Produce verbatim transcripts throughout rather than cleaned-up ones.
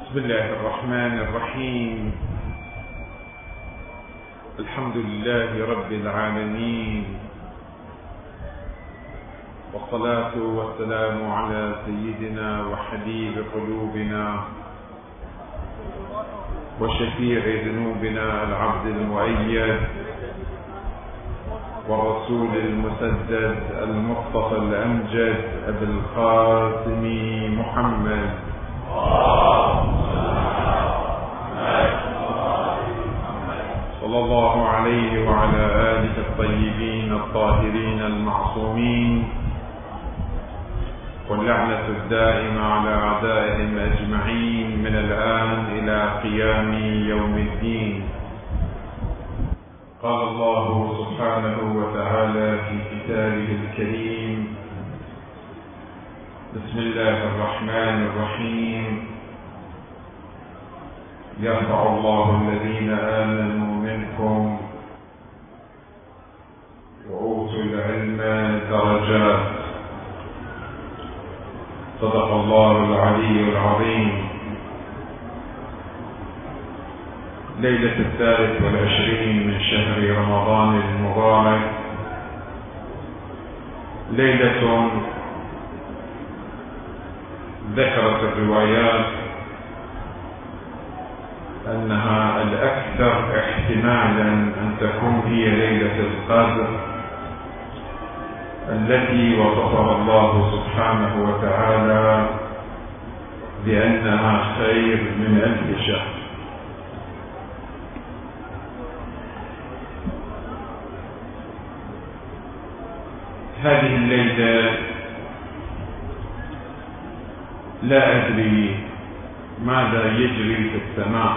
بسم الله الرحمن الرحيم. الحمد لله رب العالمين، والصلاة والسلام على سيدنا وحبيب قلوبنا وشفيع ذنوبنا العبد المؤيد والرسول المسدد المصطفى الأمجد أبي القاسم محمد صلى الله عليه وعلى آله الطيبين الطاهرين المعصومين، واللعنة الدائمة على أعدائهم أجمعين من الآن إلى قيام يوم الدين. قال الله سبحانه وتعالى في كتابه الكريم: بسم الله الرحمن الرحيم. يرفع الله الذين آمنوا منكم وأوتوا العلم درجات. صدق الله العلي العظيم. ليلة الثالث والعشرين من شهر رمضان المبارك، ليلة ذكرت الروايات أنها الأكثر احتمالا أن تكون هي ليلة القدر التي وصفها الله سبحانه وتعالى بأنها خير من ألف شهر. هذه الليلة لا أدري ماذا يجري في السماء،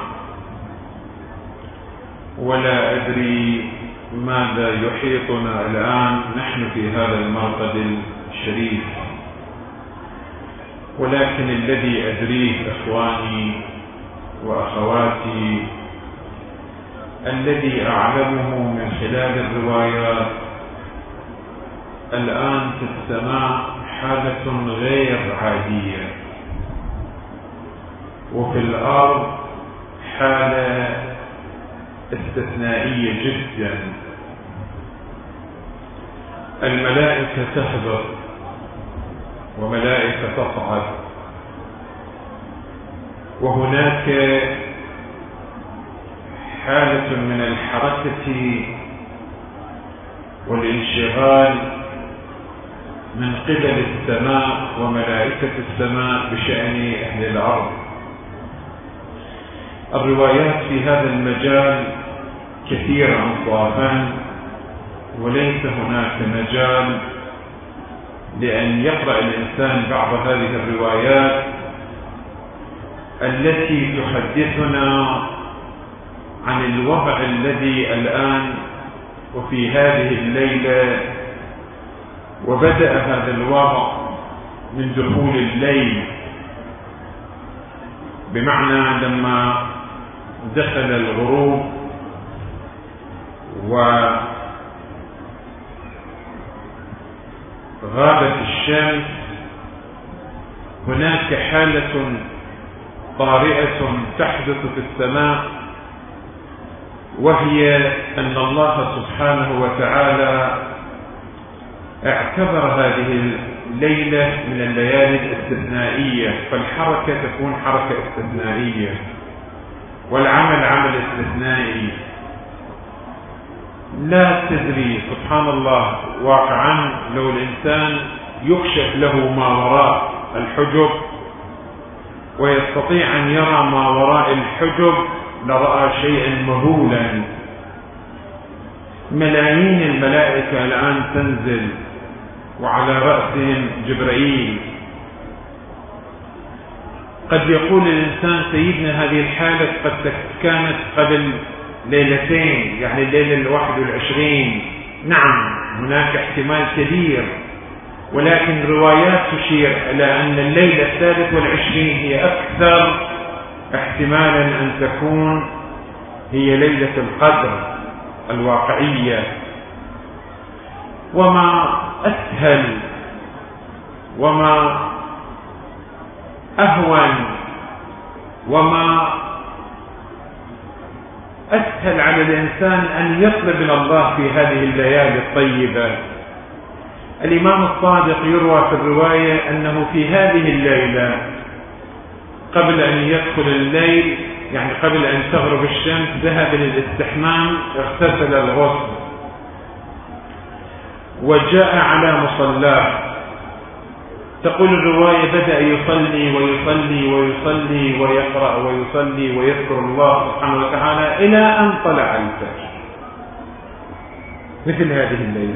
ولا أدري ماذا يحيطنا الآن نحن في هذا المرقد الشريف، ولكن الذي أدريه إخواني وأخواتي، الذي أعلمه من خلال الروايات، الآن في السماء حالة غير عادية، وفي الأرض حالة استثنائية جدا. الملائكة تهبط وملائكة تصعد، وهناك حالة من الحركة والانشغال من قبل السماء وملائكة السماء بشأن أهل الأرض. الروايات في هذا المجال كثيرة أنصافا، وليس هناك مجال لأن يقرأ الإنسان بعض هذه الروايات التي تحدثنا عن الوضع الذي الآن وفي هذه الليلة. وبدأ هذا الوضع من دخول الليل، بمعنى لما دخل الغروب وغابت الشمس، هناك حالة طارئة تحدث في السماء، وهي أن الله سبحانه وتعالى اعتبر هذه الليلة من الليالي الاستثنائية، فالحركة تكون حركة استثنائية والعمل عمل استثنائي. لا تدري سبحان الله واقعا، لو الإنسان يكشف له ما وراء الحجب ويستطيع أن يرى ما وراء الحجب لرأى شيئا مهولا. ملايين الملائكة الآن تنزل وعلى رأسهم جبرائيل. قد يقول الإنسان سيدنا هذه الحالة قد كانت قبل ليلتين، يعني الليلة الواحد والعشرين. نعم هناك احتمال كبير، ولكن الروايات تشير إلى أن الليلة الثالث والعشرين هي أكثر احتمالا أن تكون هي ليلة القدر الواقعية. وما أسهل وما أهون وما أسهل على الإنسان أن يطلب من الله في هذه الليالي الطيبة. الإمام الصادق يروى في الرواية أنه في هذه الليلة قبل أن يدخل الليل، يعني قبل أن تغرب الشمس، ذهب للاستحمام، اغتسل الغسل، وجاء على مصلاه. تقول الرواية بدأ يصلي ويصلي ويصلي ويقرأ ويصلي ويذكر الله سبحانه وتعالى إلى أن طلع الفجر. مثل هذه الليلة.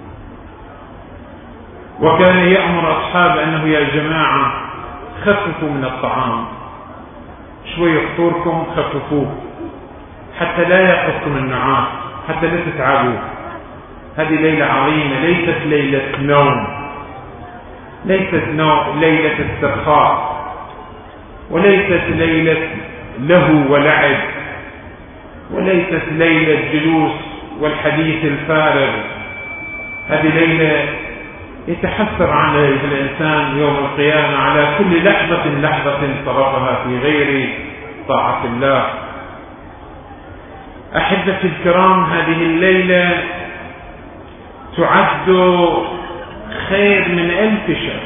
وكان يأمر أصحابه أنه يا جماعة خففوا من الطعام، شوي فطوركم خففوه حتى لا يأخذكم النعاس، حتى لا تتعبوا. هذه ليلة عظيمة، ليست ليلة نوم، ليست نوم ليلة استرخاء، وليست ليلة له ولعب، وليست ليلة جلوس والحديث الفارغ. هذه ليلة يتحسر على الإنسان يوم القيامة على كل لحظة لحظة صرفها في غير طاعة الله. أحبتي الكرام، هذه الليلة تعد خير من ألف شهر،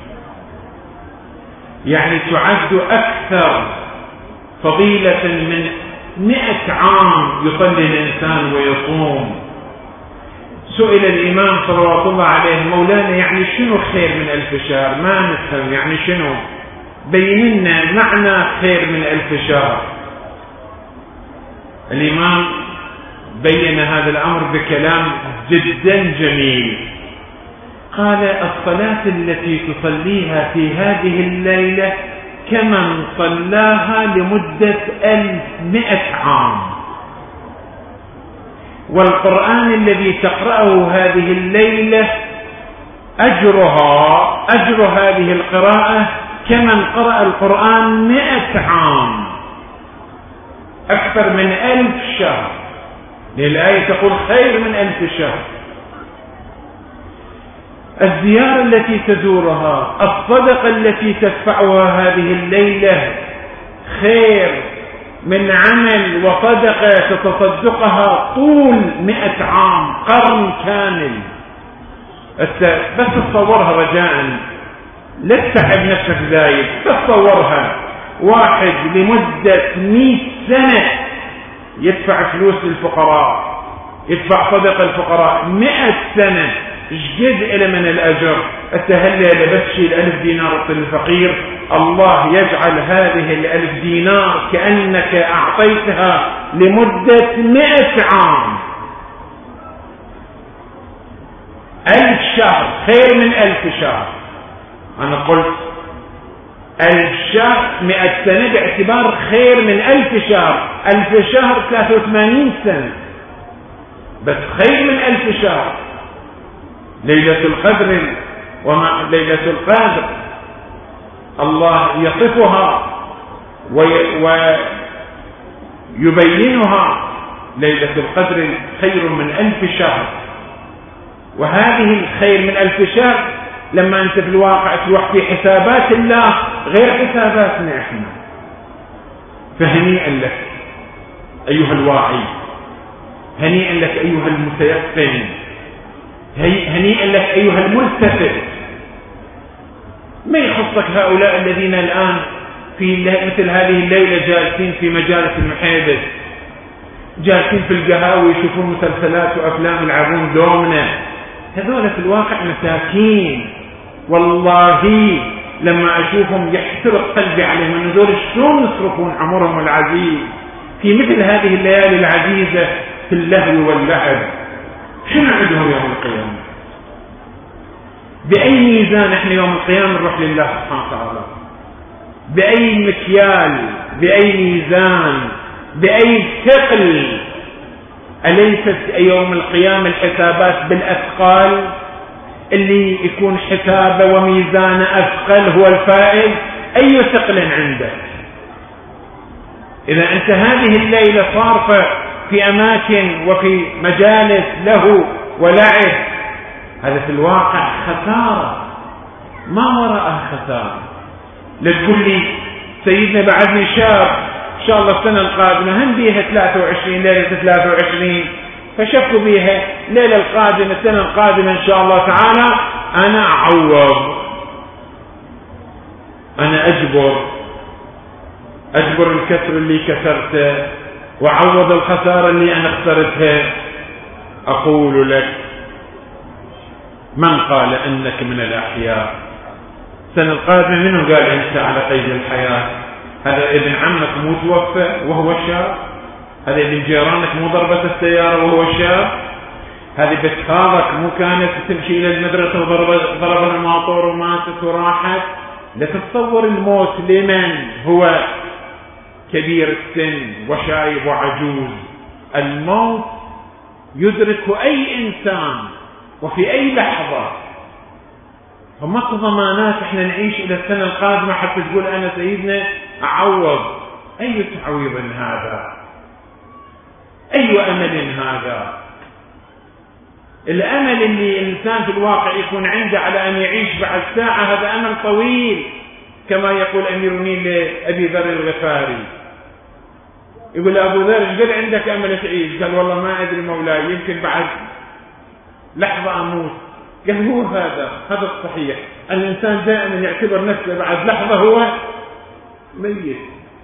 يعني تعد أكثر فضيلة من مئة عام يصلي الإنسان ويصوم. سئل الإمام صلوات الله عليه: مولانا يعني شنو خير من ألف شهر؟ ما نفهم، يعني شنو؟ بين لنا معنى خير من ألف شهر. الإمام بين هذا الأمر بكلام جدا جميل. قال: الصلاة التي تصليها في هذه الليلة كمن صلاها لمدة ألف مئة عام، والقرآن الذي تقرأه هذه الليلة أجرها أجر هذه القراءة كمن قرأ القرآن مئة عام، أكثر من ألف شهر، لأن الآية تقول خير من ألف شهر. الزيارة التي تزورها، الصدقة التي تدفعها هذه الليلة خير من عمل وصدقة تتصدقها طول مئة عام، قرن كامل. بس تصورها رجاء، لا تتعب نفسك زايد، تصورها واحد لمدة مئة سنة يدفع فلوس للفقراء، يدفع صدقة الفقراء مئة سنة، ايش قد إلى من الأجر؟ التهلى لبسشي الألف دينار الفقير، الله يجعل هذه الألف دينار كأنك أعطيتها لمدة مئة عام. ألف شهر خير من ألف شهر. أنا قلت ألف شهر مئة سنة باعتبار خير من ألف شهر. ألف شهر ثلاثة وثمانين سنة، بس خير من ألف شهر. ليلة القدر وما ليلة القدر الله يصفها ويبينها، ليلة القدر خير من ألف شهر. وهذه الخير من ألف شهر لما أنت في الواقع تروح في حسابات الله غير حساباتنا احنا. فهنيئا لك أيها الواعي، هنيئا لك أيها المتيقن، هنيئا لك أيها الملتفت. ما يخصك هؤلاء الذين الآن في مثل هذه الليلة جالسين في مجالس المحادث، جالسين في القهاوي يشوفون مسلسلات وأفلام يلعبون دومنا. هذول في الواقع مساكين، والله لما أشوفهم يحترق قلبي عليهم أن هذول شلون يصرفون عمرهم العزيز في مثل هذه الليالي العزيزة في اللهو واللعب. شنو عندهم يوم القيامة؟ بأي ميزان احنا يوم القيامة نروح لله سبحانه وتعالى؟ بأي مكيال؟ بأي ميزان؟ بأي ثقل؟ أليست يوم القيامة الحسابات بالأثقال؟ اللي يكون حسابه وميزانه أثقل هو الفائز. أي ثقل عندك؟ إذا أنت هذه الليلة صارفة في أماكن وفي مجالس له ولعب، هذا في الواقع خسارة ما وراءها خسارة. لا تقول لي سيدنا بعدني شاب إن شاء الله السنة القادمة هم بيها ثلاثة وعشرين ليلة ثلاثة وعشرين، فشفوا بيها الليلة القادمة السنة القادمة إن شاء الله تعالى أنا أعوض، أنا أجبر أجبر الكسر اللي كسرته وأعوض الخسارة اللي أنا خسرتها. أقول لك من قال أنك من الأحياء؟ السنة القادمة منه قال أنت على قيد الحياة؟ هذا ابن عمك مو توفى وهو شاب؟ هذا ابن جيرانك مو ضربت السيارة وهو شاب؟ هذه بنت خالك مو كانت تمشي إلى المدرسة وضربها الماطور وماتت وراحت؟ لا تتصور الموت لمن هو كبير السن وشايب وعجوز. الموت يدرك أي إنسان وفي أي لحظة، فماكو ضمانات احنا نعيش إلى السنة القادمة حتى تقول أنا سيدنا أعوض. أي تعويض هذا؟ أي أمل هذا؟ الأمل اللي الإنسان في الواقع يكون عنده على أن يعيش بعد ساعة هذا أمل طويل، كما يقول أمير المؤمنين لأبي ذر الغفاري، يقول أبو ذر ايش قال عندك أمل تعيش؟ قال والله ما أدري مولاي، يمكن بعد لحظة أموت. قال هو هذا هذا الصحيح، الإنسان دائما يعتبر نفسه بعد لحظة هو ميت،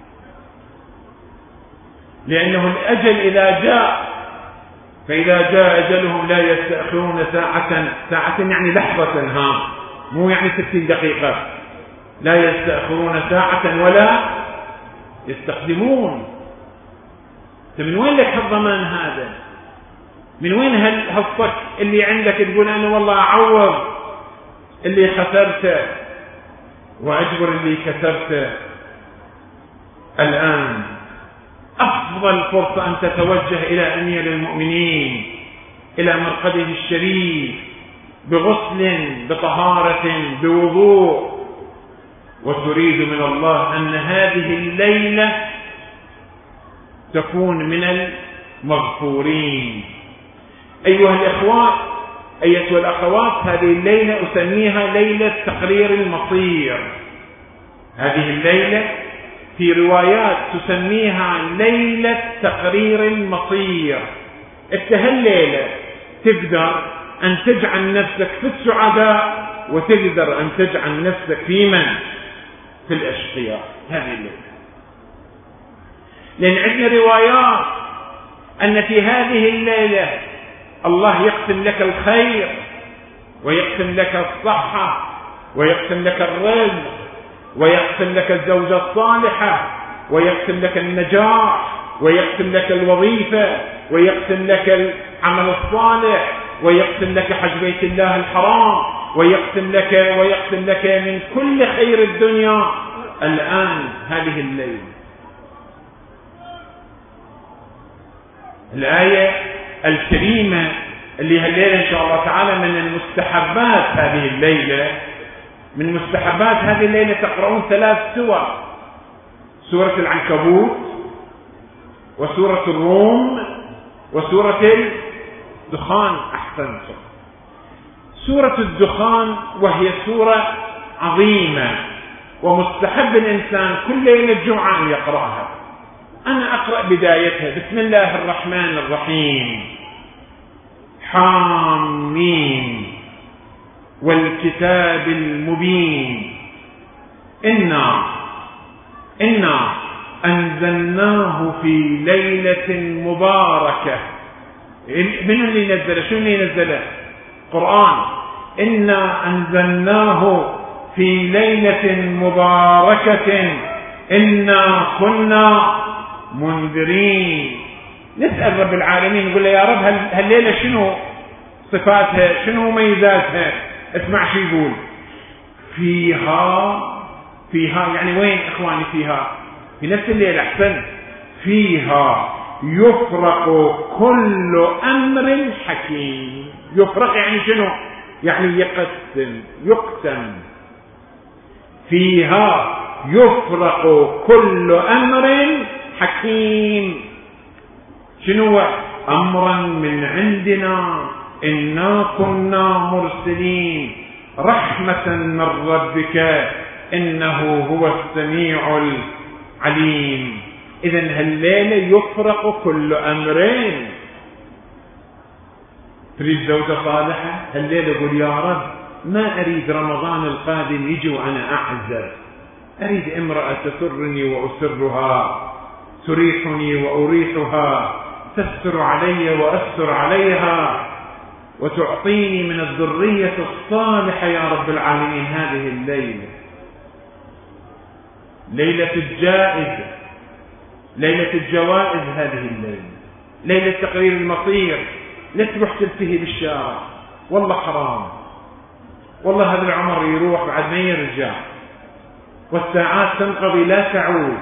لأنه الأجل إذا جاء، فإذا جاء أجلهم لا يستأخرون ساعة، ساعة يعني لحظة، ها مو يعني ستين دقيقة، لا يستأخرون ساعة ولا يستقدمون. من وين لك هالضمان هذا؟ من وين هالصك اللي عندك تقول أنا والله أعوض اللي خسرته وأجبر اللي كسبته؟ الآن أفضل فرصة أن تتوجه إلى أمير المؤمنين، إلى مرقده الشريف، بغسل بطهارة بوضوء، وتريد من الله أن هذه الليلة تكون من المغفورين. أيها الإخوة أيتها الأخوات، هذه الليلة أسميها ليلة تقرير المصير. هذه الليلة في روايات تسميها ليلة تقرير المصير. انت هالليلة تقدر أن تجعل نفسك في السعداء، وتقدر أن تجعل نفسك في من؟ في الأشقياء. هذه الليلة، لأن عندنا روايات أن في هذه الليلة الله يقسم لك الخير، ويقسم لك الصحة، ويقسم لك الرزق، ويقسم لك الزوجة الصالحة، ويقسم لك النجاح، ويقسم لك الوظيفة، ويقسم لك العمل الصالح، ويقسم لك حج بيت الله الحرام، ويقسم لك ويقسم لك من كل خير الدنيا. الآن هذه الليلة، الآية الكريمة اللي هالليلة إن شاء الله تعالى من المستحبات هذه الليلة، من مستحبات هذه الليلة تقرؤون ثلاث سور: سورة العنكبوت، وسورة الروم، وسورة الدخان. أحسن سورة الدخان، وهي سورة عظيمة ومستحب الإنسان كل ليلة جمعة أن يقرأها. أنا أقرأ بدايتها: بسم الله الرحمن الرحيم، حامين والكتاب المبين، إنا إنا أنزلناه في ليلة مباركة. من اللي نزله؟ شو اللي نزله؟ قرآن. إنا أنزلناه في ليلة مباركة إنا كنا منذرين. نسأل رب العالمين، نقول له يا رب هالليلة شنو صفاتها، شنو ميزاتها؟ اسمع شو يقول: فيها فيها يعني وين إخواني؟ فيها في نفس الليلة. أحسن، فيها يفرق كل أمر حكيم. يفرق يعني شنو؟ يعني يقسم، يقسم. فيها يفرق كل أمر حكيم. شنو؟ أمرا من عندنا إنا كنا مرسلين، رحمة من ربك إنه هو السميع العليم. إذن هالليلة يفرق كل أمرين. تريد زوجة صالحة هالليلة قل يا رب ما أريد رمضان القادم يجي وأنا أحزن، أريد امرأة تسرني وأسرها، تريحني وأريحها، تستر علي وأستر عليها، وتعطيني من الذرية الصالحة يا رب العالمين. هذه الليلة ليلة الجائزة، ليلة الجوائز، هذه الليلة ليلة تقرير المصير. لا تروح تلتهي بالشارع، والله حرام، والله هذا العمر يروح بعد ما يرجع، والساعات تنقضي لا تعود.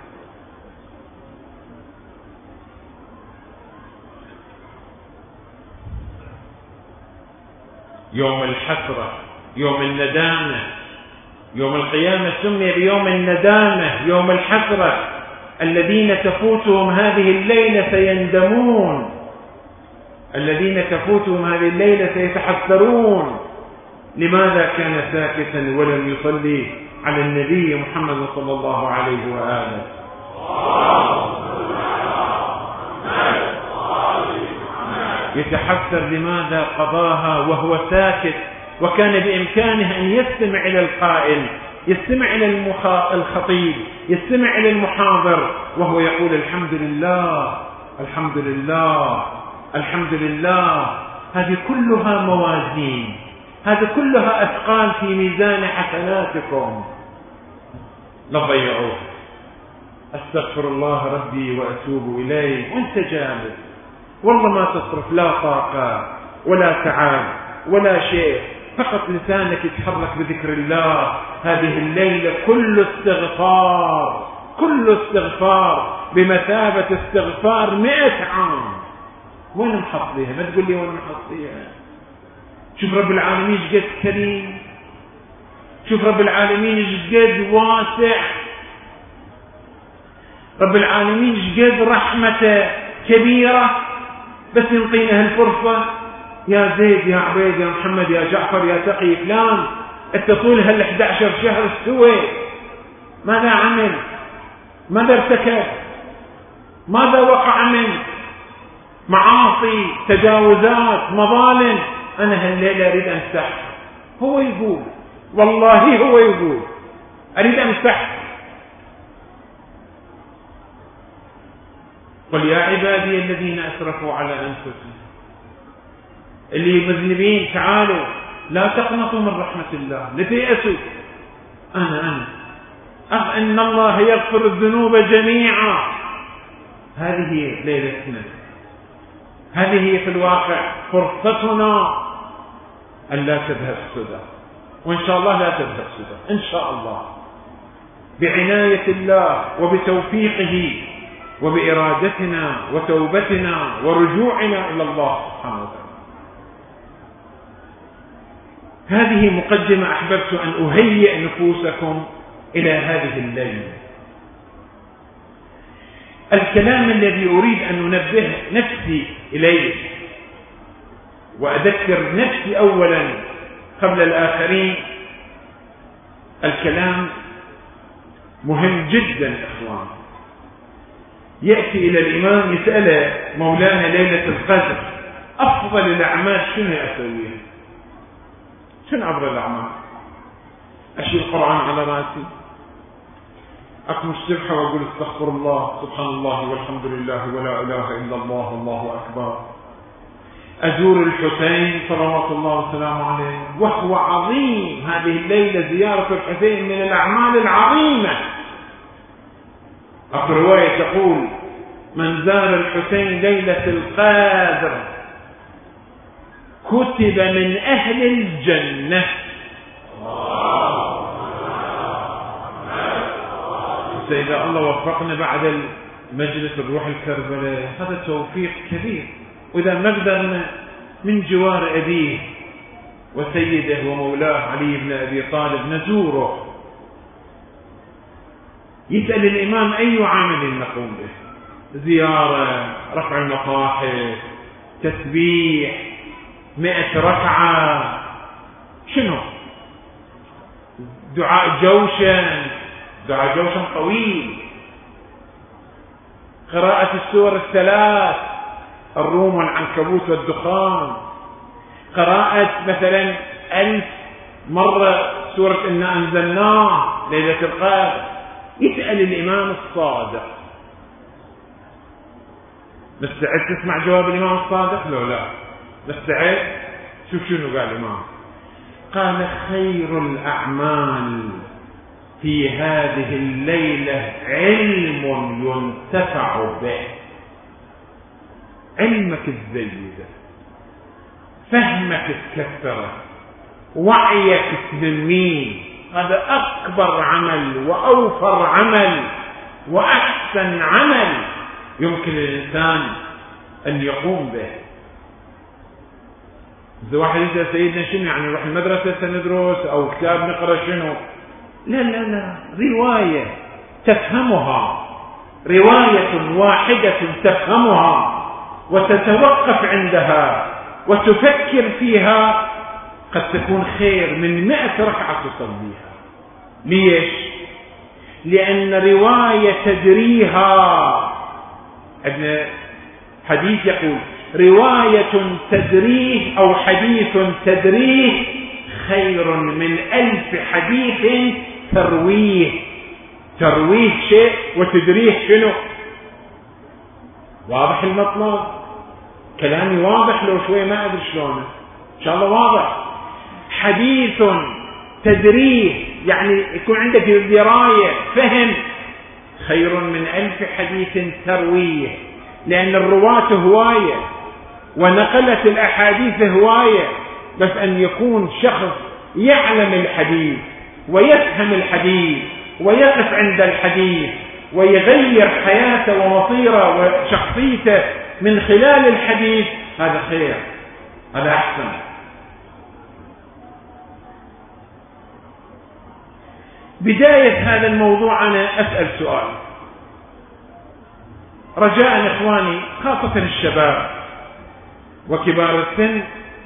يوم الحسرة، يوم الندامة، يوم القيامة سمي بيوم الندامة، يوم الحسرة. الذين تفوتهم هذه الليلة سيندمون، الذين تفوتهم هذه الليلة سيتحسرون. لماذا كان ساكتا ولم يصلي على النبي محمد صلى الله عليه وآله؟ يتحسر لماذا قضاها وهو ساكت، وكان بإمكانه أن يستمع إلى القائل، يستمع إلى الخطيب، يستمع إلى المحاضر، وهو يقول الحمد لله الحمد لله الحمد لله. هذه كلها موازين، هذه كلها أثقال في ميزان حسناتكم، لا تضيعوه. أستغفر الله ربي وأتوب إليه وأنت جالس، والله ما تصرف لا طاقة ولا تعب ولا شيء، فقط لسانك يتحرك بذكر الله. هذه الليلة كل استغفار، كل استغفار بمثابة استغفار مئة عام. وين محطيها؟ ما تقول لي وين محطيها. شوف رب العالمين ايش قد كريم، شوف رب العالمين ايش قد واسع، رب العالمين ايش قد رحمته كبيرة. بس ينطينا هالفرصة، يا زيد يا عبيد يا محمد يا جعفر يا تقي فلان، اتصل هال إحدى عشر شهر سوى ماذا عمل؟ ماذا ارتكب؟ ماذا وقع منه؟ معاصي، تجاوزات، مظالم. أنا هالليلة أريد أمسح. هو يقول، والله هو يقول أريد أمسح. قل يا عبادي الذين أسرفوا على أنفسهم، اللي مذنبين تعالوا، لا تقنطوا من رحمة الله، لا تيأسوا. أنا أنا أخ إن الله يغفر الذنوب جميعا. هذه هي ليلتنا، هذه هي في الواقع فرصتنا أن لا تذهب سدى، وإن شاء الله لا تذهب سدى إن شاء الله، بعناية الله وبتوفيقه وبإرادتنا وتوبتنا ورجوعنا إلى الله سبحانه وتعالى. هذه مقدمة أحببت أن أهيئ نفوسكم إلى هذه الليلة. الكلام الذي أريد أن ننبه نفسي إليه وأذكر نفسي أولا قبل الآخرين، الكلام مهم جدا إخوان. يأتي إلى الإمام يسأله مولانا ليلة القدر أفضل الأعمال شنو أسويها؟ شنو أفضل الأعمال؟ أشيل القرآن على رأسي، أكمل السبحة وأقول استغفر الله سبحان الله والحمد لله ولا إله إلا الله والله أكبر، أزور الحسين صلوات الله وسلامه عليه، وهو عظيم. هذه الليلة زيارة الحسين من الأعمال العظيمة. أخر رواية تقول من زار الحسين ليلة القدر كتب من أهل الجنة. إذا الله وفقنا بعد المجلس الروح الكربلاء هذا توفيق كبير، وإذا ما قدرنا من جوار أبيه وسيده ومولاه علي بن أبي طالب نزوره. يسأل الإمام أي عمل نقوم به؟ زيارة، رفع المصاحف، تسبيح، مئة ركعة، شنو؟ دعاء جوشن، دعاء جوشن طويل. قراءة السور الثلاث، الروم والعنكبوت والدخان. قراءة مثلا ألف مرة سورة إنا أنزلناه ليلة القدر. يسأل الإمام الصادق. مستعد تسمع جواب الإمام الصادق؟ لو لا مستعد. شوف شنو قال الإمام. قال خير الأعمال في هذه الليلة علم ينتفع به. علمك الزيد، فهمك الكثرة، وعيك تنميه، هذا أكبر عمل وأوفر عمل وأحسن عمل يمكن للإنسان أن يقوم به. إذا واحد يسأل سيدنا شنو يعني نروح المدرسة سندرس أو كتاب نقرأ شنو؟ لا لا لا، رواية تفهمها، رواية واحدة تفهمها وتتوقف عندها وتفكر فيها قد تكون خير من مئة ركعة تصليها. ليش؟ لأن رواية تدريها. ابن حديث يقول رواية تدريه أو حديث تدريه خير من ألف حديث ترويه. ترويه شيء وتدريه شنو؟ واضح المطلب؟ كلامي واضح؟ لو شوي ما أدري شلونه، إن شاء الله واضح. حديث تدريه يعني يكون عندك دراية فهم خير من ألف حديث ترويه، لأن الرواة هواية ونقلت الأحاديث هواية، بس أن يكون شخص يعلم الحديث ويفهم الحديث ويقف عند الحديث ويغير حياته ومصيره وشخصيته من خلال الحديث، هذا خير، هذا أحسن. بداية هذا الموضوع أنا أسأل سؤال رجاء إخواني، خاصة الشباب وكبار السن،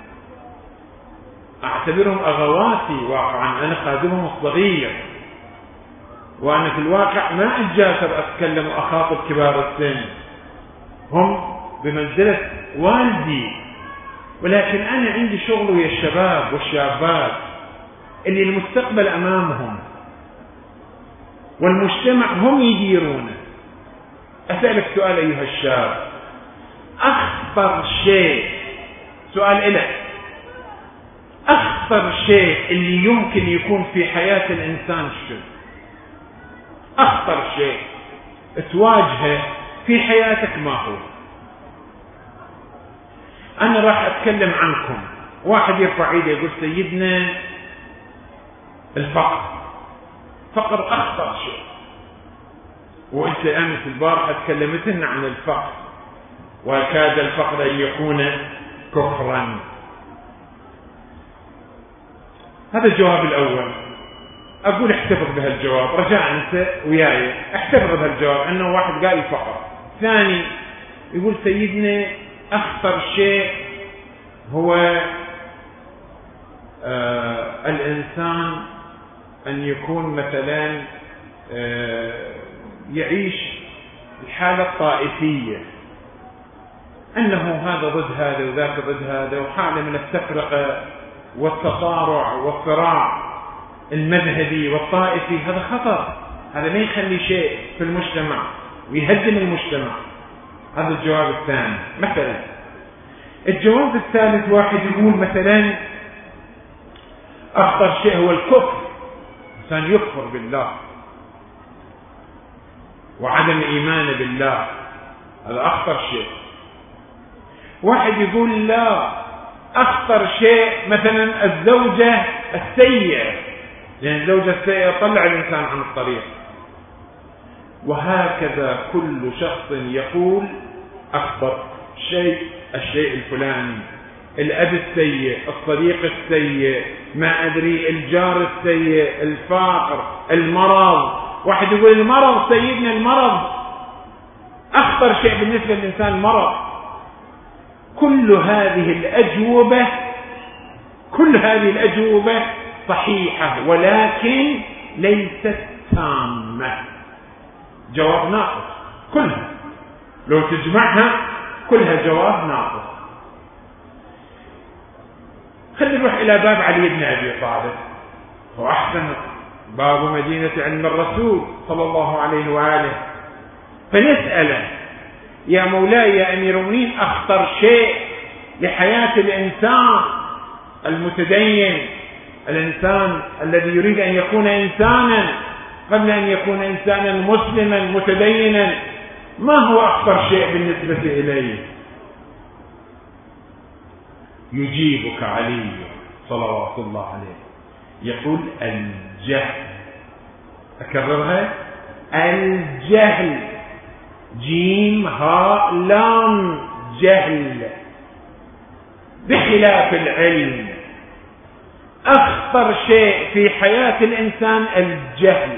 أعتبرهم أغواتي واقعا، أنا خادمهم الصغير، وأنا في الواقع ما أتجاسر أتكلم وأخاطب كبار السن، هم بمنزلة والدي، ولكن أنا عندي شغل ويا الشباب والشابات اللي المستقبل أمامهم والمجتمع هم يديرونه. أسألك سؤال أيها الشاب، أخطر شيء، سؤال إلك، أخطر شيء اللي يمكن يكون في حياة الإنسان شو؟ أخطر شيء تواجهه في حياتك ما هو؟ أنا راح أتكلم عنكم. واحد يرفع يده يقول سيدنا الفقر. فقر أخطر شيء، وأنت أمس البارحة تكلمتنا عن الفقر، وكاد الفقر أن يكون كفرا. هذا الجواب الأول، أقول احتفظ بهالجواب رجاء، أنت وياي احتفظ بهالجواب أنه واحد قال الفقر. ثاني يقول سيدنا أخطر شيء هو آه الإنسان أن يكون مثلا آه يعيش الحالة الطائفية، أنه هذا ضد هذا وذاك ضد هذا، وحالة من التفرقة والتصارع والصراع المذهبي والطائفي. هذا خطر، هذا ما يخلي شيء في المجتمع ويهدم المجتمع. هذا الجواب الثاني. مثلا الجواب الثالث، واحد يقول مثلا أخطر شيء هو الكفر، إنسان يكفر بالله وعدم إيمانه بالله، هذا أخطر شيء. واحد يقول لا، أخطر شيء مثلا الزوجة السيئة، لأن الزوجة السيئة تطلع الإنسان عن الطريق. وهكذا كل شخص يقول أخطر شيء الشيء الفلاني، الأب السيء، الصديق السيء، ما أدري، الجار السيء، الفقر، المرض. واحد يقول المرض، سيدنا المرض أخطر شيء بالنسبة للإنسان المرض. كل هذه الأجوبة كل هذه الأجوبة صحيحة ولكن ليست تامة. جواب ناقص كلها، لو تجمعها كلها جواب ناقص. خلينا نروح إلى باب علي بن أبي طالب، هو أحسن باب مدينة علم الرسول صلى الله عليه وآله، فنسأله: يا مولاي يا أمير المؤمنين، أخطر شيء لحياة الإنسان المتدين، الإنسان الذي يريد أن يكون إنسانا قبل أن يكون إنسانا مسلما متدينا، ما هو أخطر شيء بالنسبة إليه؟ يجيبك علي صلوات الله عليه يقول: الجهل. أكررها: الجهل، جيم هاء لام، جهل، بخلاف العلم. أخطر شيء في حياة الإنسان الجهل.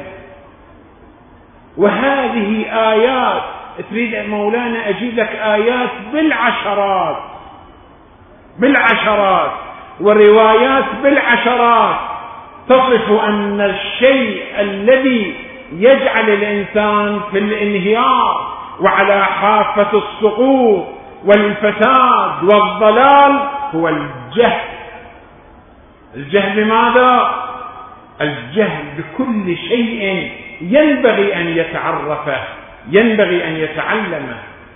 وهذه آيات، تريد مولانا أجيب لك آيات بالعشرات بالعشرات وروايات بالعشرات تصف أن الشيء الذي يجعل الإنسان في الانهيار وعلى حافة السقوط والفساد والضلال هو الجهل. الجهل بماذا؟ الجهل بكل شيء ينبغي أن يتعرفه، ينبغي أن يتعلمه.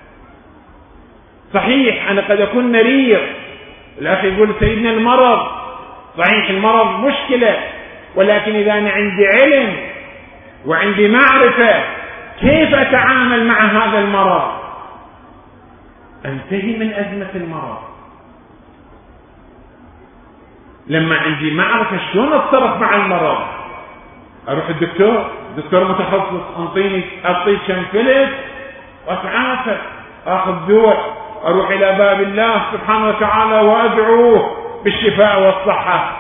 صحيح أنا قد أكون مريض، الأخ يقول: سيدنا المرض، صحيح المرض مشكلة، ولكن إذا أنا عندي علم وعندي معرفة كيف أتعامل مع هذا المرض أنتهي من أزمة المرض. لما عندي معرفة شلون أتصرف مع المرض، أروح الدكتور، دكتور متخصص، أنطيني أعطيه كم فلس وأتعافى، أخذ دواء، أروح إلى باب الله سبحانه وتعالى وأدعوه بالشفاء والصحة.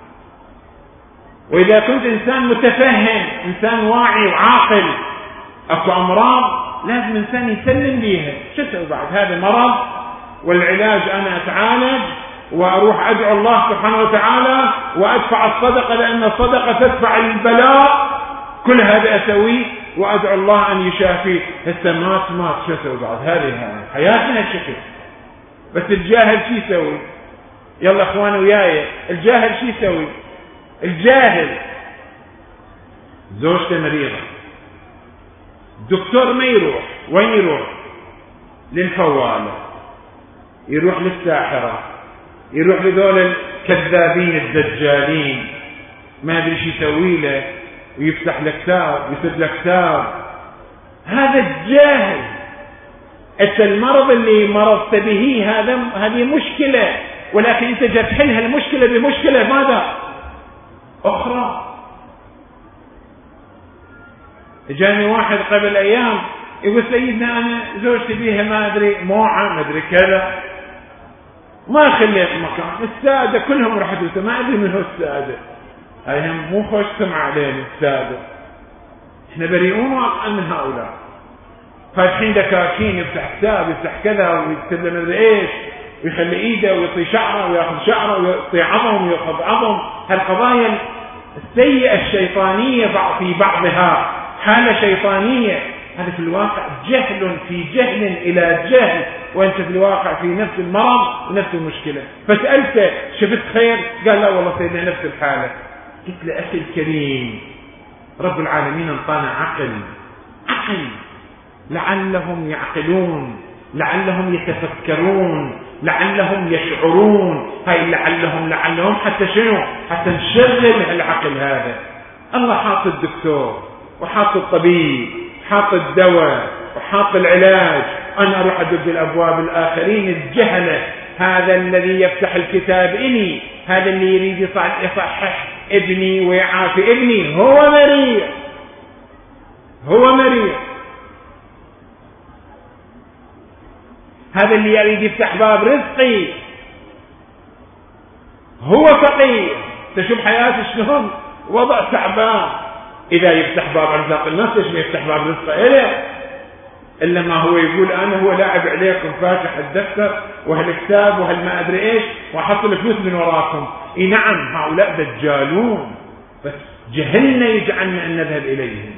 وإذا كنت إنسان متفهم، إنسان واعي وعاقل، أكو أمراض لازم إنسان يسلم بيها. شو أسوي بعد هذا مرض والعلاج؟ أنا أتعالج وأروح أدعو الله سبحانه وتعالى وأدفع الصدقة، لأن الصدقة تدفع البلاء. كل هذا أسويه وأدعو الله أن يشافيه. هسه مات مات شو أسوي بعد؟ هذه حياتنا الشكل. بس الجاهل شو يسوي؟ يلا أخوان وياي، الجاهل شو يسوي؟ الجاهل زوجته مريضة، دكتور ما يروح، وين يروح؟ للفوالة، يروح للساحرة، يروح لذول الكذابين الدجالين، ما أدري شو يسوي له، ويفتح له كتاب، يسد له كتاب. هذا الجاهل. أنت المرض اللي مرضت به هذا هذه مشكلة، ولكن أنت جاي تحلها المشكلة بمشكلة ماذا؟ أخرى. جاني واحد قبل أيام يقول: سيدنا أنا زوجتي بيها ما أدري موعة، ما أدري كذا، ما خليت مكان، السادة كلهم راحوا، ما أدري من هو السادة، هاي هم مو خوش سمع عليهم السادة، احنا بريئون واقعا من هؤلاء. فالحين دكاكين، يفتح كتاب، يفتح كذا، ويكتب لنا مدري ايش، ويخلي ايده ويعطي شعره وياخذ شعره ويعطي عظم وياخذ عظم. هالقضايا السيئة الشيطانية في بعضها حالة شيطانية، هذا في الواقع جهل في جهل إلى جهل، وأنت في الواقع في نفس المرض ونفس المشكلة. فسألته: شفت خير؟ قال: لا والله سيدنا نفس الحالة. قلت له: أخي الكريم، رب العالمين انطانا عقل عقل لعلهم يعقلون، لعلهم يتفكرون، لعلهم يشعرون. هاي لعلهم لعلهم حتى شنو؟ حتى نشغل العقل هذا. الله حاط الدكتور وحاط الطبيب، حاط الدواء وحاط العلاج. أنا أروح أدق الأبواب الآخرين الجهلة. هذا الذي يفتح الكتاب إلي، هذا اللي يريد يصحح ابني ويعافي ابني، هو مريض، هو مريض. هذا اللي يريد يفتح باب رزقي هو فقير. تشوف حياته شلون؟ وضع تعبان. إذا يفتح باب أرزاق الناس ليش ما يفتح باب رزقه إله؟ إلا ما هو يقول: أنا هو لاعب عليكم، فاتح الدفتر وهالكتاب وهالما أدري إيش، وأحط الفلوس من وراكم. اي نعم هؤلاء دجالون، بس جهلنا يجعلنا ان نذهب اليهم.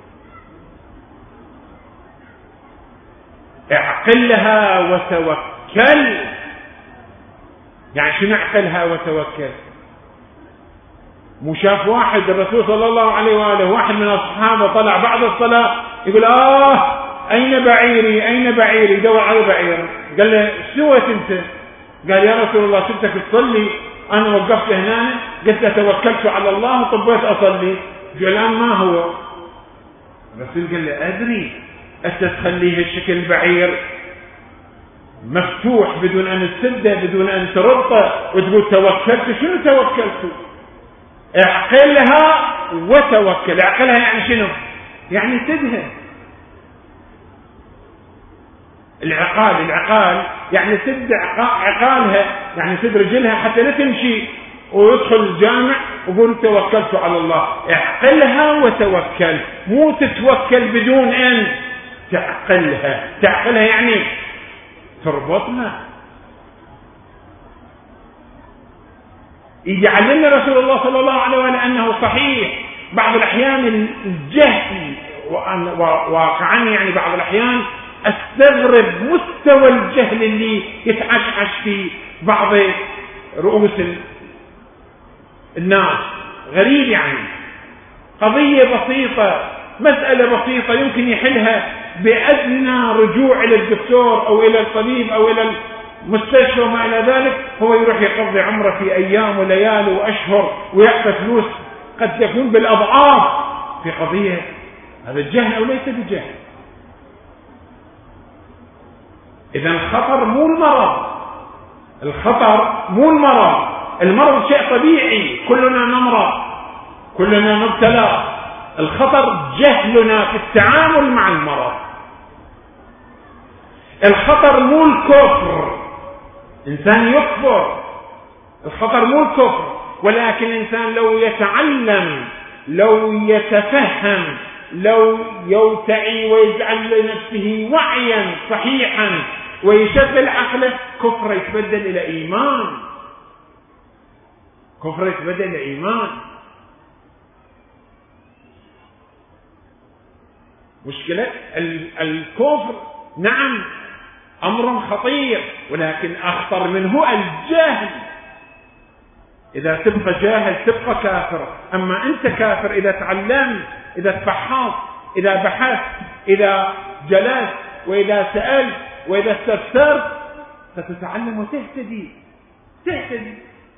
اعقلها وتوكل. يعني شنو اعقلها وتوكل؟ مو شاف واحد الرسول صلى الله عليه وآله واحد من الصحابة طلع بعد الصلاة يقول آه أين بعيري أين بعيري، يدور على بعير. قال له شو سويت أنت؟ قال يا رسول الله شفتك تصلي أنا وقفت هنا قلت توكلت على الله وطبيت أصلي. قال الآن ما هو؟ الرسول قال له أدري أنت تخليه الشكل بعير مفتوح بدون أن تسده بدون أن تربطه وتقول توكلت. شنو توكلت؟ اعقلها وتوكل. اعقلها يعني شنو؟ يعني سدها. العقال العقال يعني سد عقالها، يعني سد رجلها حتى لا تمشي ويدخل الجامع ويقول توكلت على الله. اعقلها وتوكل، مو تتوكل بدون ان تعقلها. تعقلها يعني تربطها. يعلمنا رسول الله صلى الله عليه وسلم أنه صحيح بعض الأحيان الجهل، واقعا يعني بعض الأحيان استغرب مستوى الجهل اللي يتعشعش في بعض رؤوس الناس. غريب يعني قضية بسيطة، مسألة بسيطة يمكن يحلها بأدنى رجوع إلى الدكتور أو إلى الطبيب أو إلى مستشفى وما إلى ذلك. هو يروح يقضي عمره في أيام وليالي وأشهر ويعطي فلوس قد تكون بالأضعاف في قضية. هذا الجهل أو ليس بجهل. إذا الخطر مو المرض، الخطر مو المرض. المرض شيء طبيعي، كلنا نمرض كلنا نبتلى. الخطر جهلنا في التعامل مع المرض. الخطر مو الكفر، إنسان يكفر. الخطر مو الكفر، ولكن الإنسان لو يتعلم، لو يتفهم، لو يوتعي ويجعل لنفسه وعيا صحيحا ويشغل عقله، كفر يتبدل إلى إيمان. كفر يتبدل إلى إيمان. مشكلة الكفر نعم أمر خطير، ولكن أخطر منه الجهل. إذا تبقى جاهل تبقى كافر. أما أنت كافر إذا تعلمت، إذا تفحصت، إذا بحثت، إذا جلست، وإذا سألت، وإذا استفسرت، ستتعلم وتهتدي. تهتدي.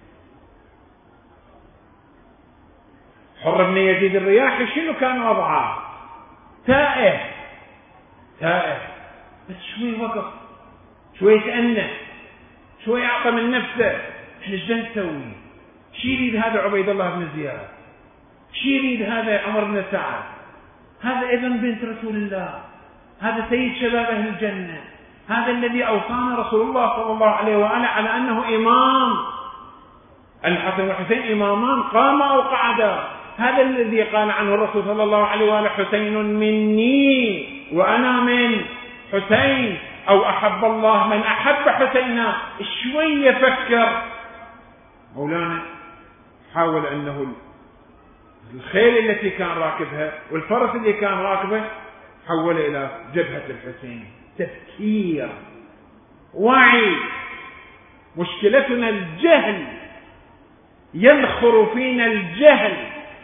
حر بن يزيد الرياحي شنو كان وضعه؟ تائه تائه، بس شوي وقف، شوي تأنى، شوي أعطى من نفسه. احنا ايش نسوي؟ شي يريد هذا عبيد الله بن زياد؟ شي يريد هذا عمر بن سعد؟ هذا ابن بنت رسول الله، هذا سيد شباب أهل الجنة، هذا الذي أوصانا رسول الله صلى الله عليه وآله على أنه إمام. الحسن والحسين إمامان قاما أو قعدا. هذا الذي قال عنه الرسول صلى الله عليه وآله حسين مني وأنا من حسين، أو أحب الله من أحب حسينا. شوية فكر مولانا، حاول أنه الخيل التي كان راكبها والفرس اللي كان راكبه حول إلى جبهة الحسين. تفكير، وعي. مشكلتنا الجهل، ينخر فينا الجهل.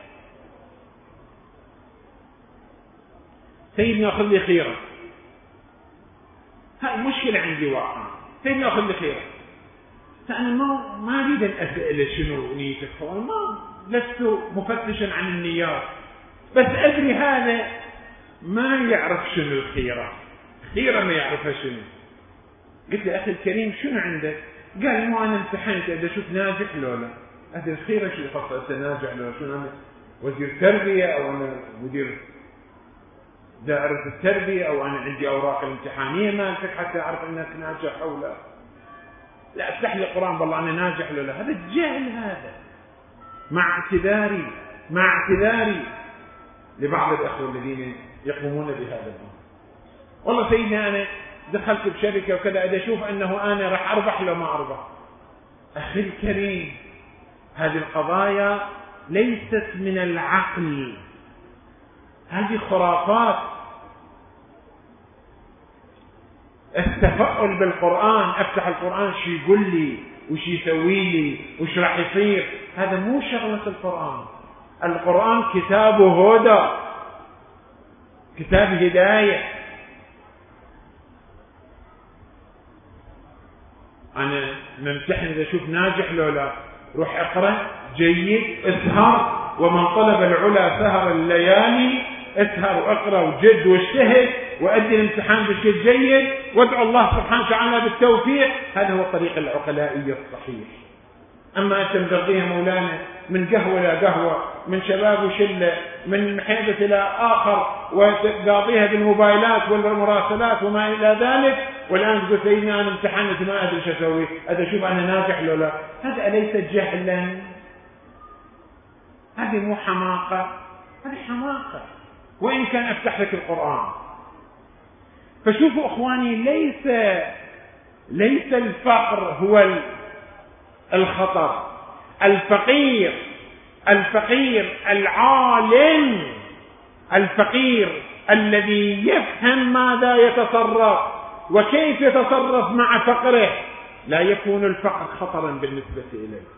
سيدنا خذ لي خيرة، هاي مشكلة عندي واقعا. سيدنا خذ لي خيرة، فأنا ما ما أريد أن أسأل شنو نيتك، فأنا ما لست مفتشا عن النيات، بس أدري هذا ما يعرف شنو الخيرة. خيرة ما يعرفها شنو. قلت له أخي الكريم شنو عندك؟ قال مو أنا امتحنت إذا شفت ناجح لو لا. أدري الخيرة شو يخص أنت ناجح لو شنو؟ أنا وزير تربية أو أنا مدير دائرة التربية أو أنا عندي أوراق الامتحانية مالتك حتى أعرف أنك ناجح أو لا. لا افتح لي القرآن والله أنا ناجح ولا لا. هذا الجهل هذا. مع اعتذاري مع اعتذاري لبعض الأخوة الذين يقومون بهذا الأمر. والله سيدنا أنا دخلت بشركة وكذا، إذا أشوف أنه أنا راح أربح لو ما أربح. أخي الكريم هذه القضايا ليست من العقل، هذه خرافات. التفاؤل بالقرآن، افتح القرآن شو يقول لي وش يسوي لي وش راح يصير، هذا مو شغلة القرآن. القرآن كتاب هدى، كتاب هداية. أنا ممتحن إذا أشوف ناجح لو لا، روح اقرأ جيد، اسهر، ومن طلب العلا سهر الليالي، اسهر واقرأ وجد واجتهد وأدي الامتحان بشكل جيد وادعو الله سبحانه وتعالى بالتوفيق. هذا هو الطريق العقلائي الصحيح. أما أنت مقضيها مولانا من قهوة إلى قهوة، من شباب وشلة، من حيدة إلى آخر، وتقاضيها بالموبايلات والمراسلات وما إلى ذلك، والآن تقول سيدنا أنا امتحنت ما أدري شو أسوي، أدري أشوف أنا ناجح لو لا. هذا أليس جهلا؟ هذه مو حماقة، هذه حماقة، وإن كان أفتح لك القرآن. فشوفوا أخواني، ليس ليس الفقر هو الخطر. الفقير الفقير العالم، الفقير الذي يفهم ماذا يتصرف وكيف يتصرف مع فقره، لا يكون الفقر خطرا بالنسبة إليه.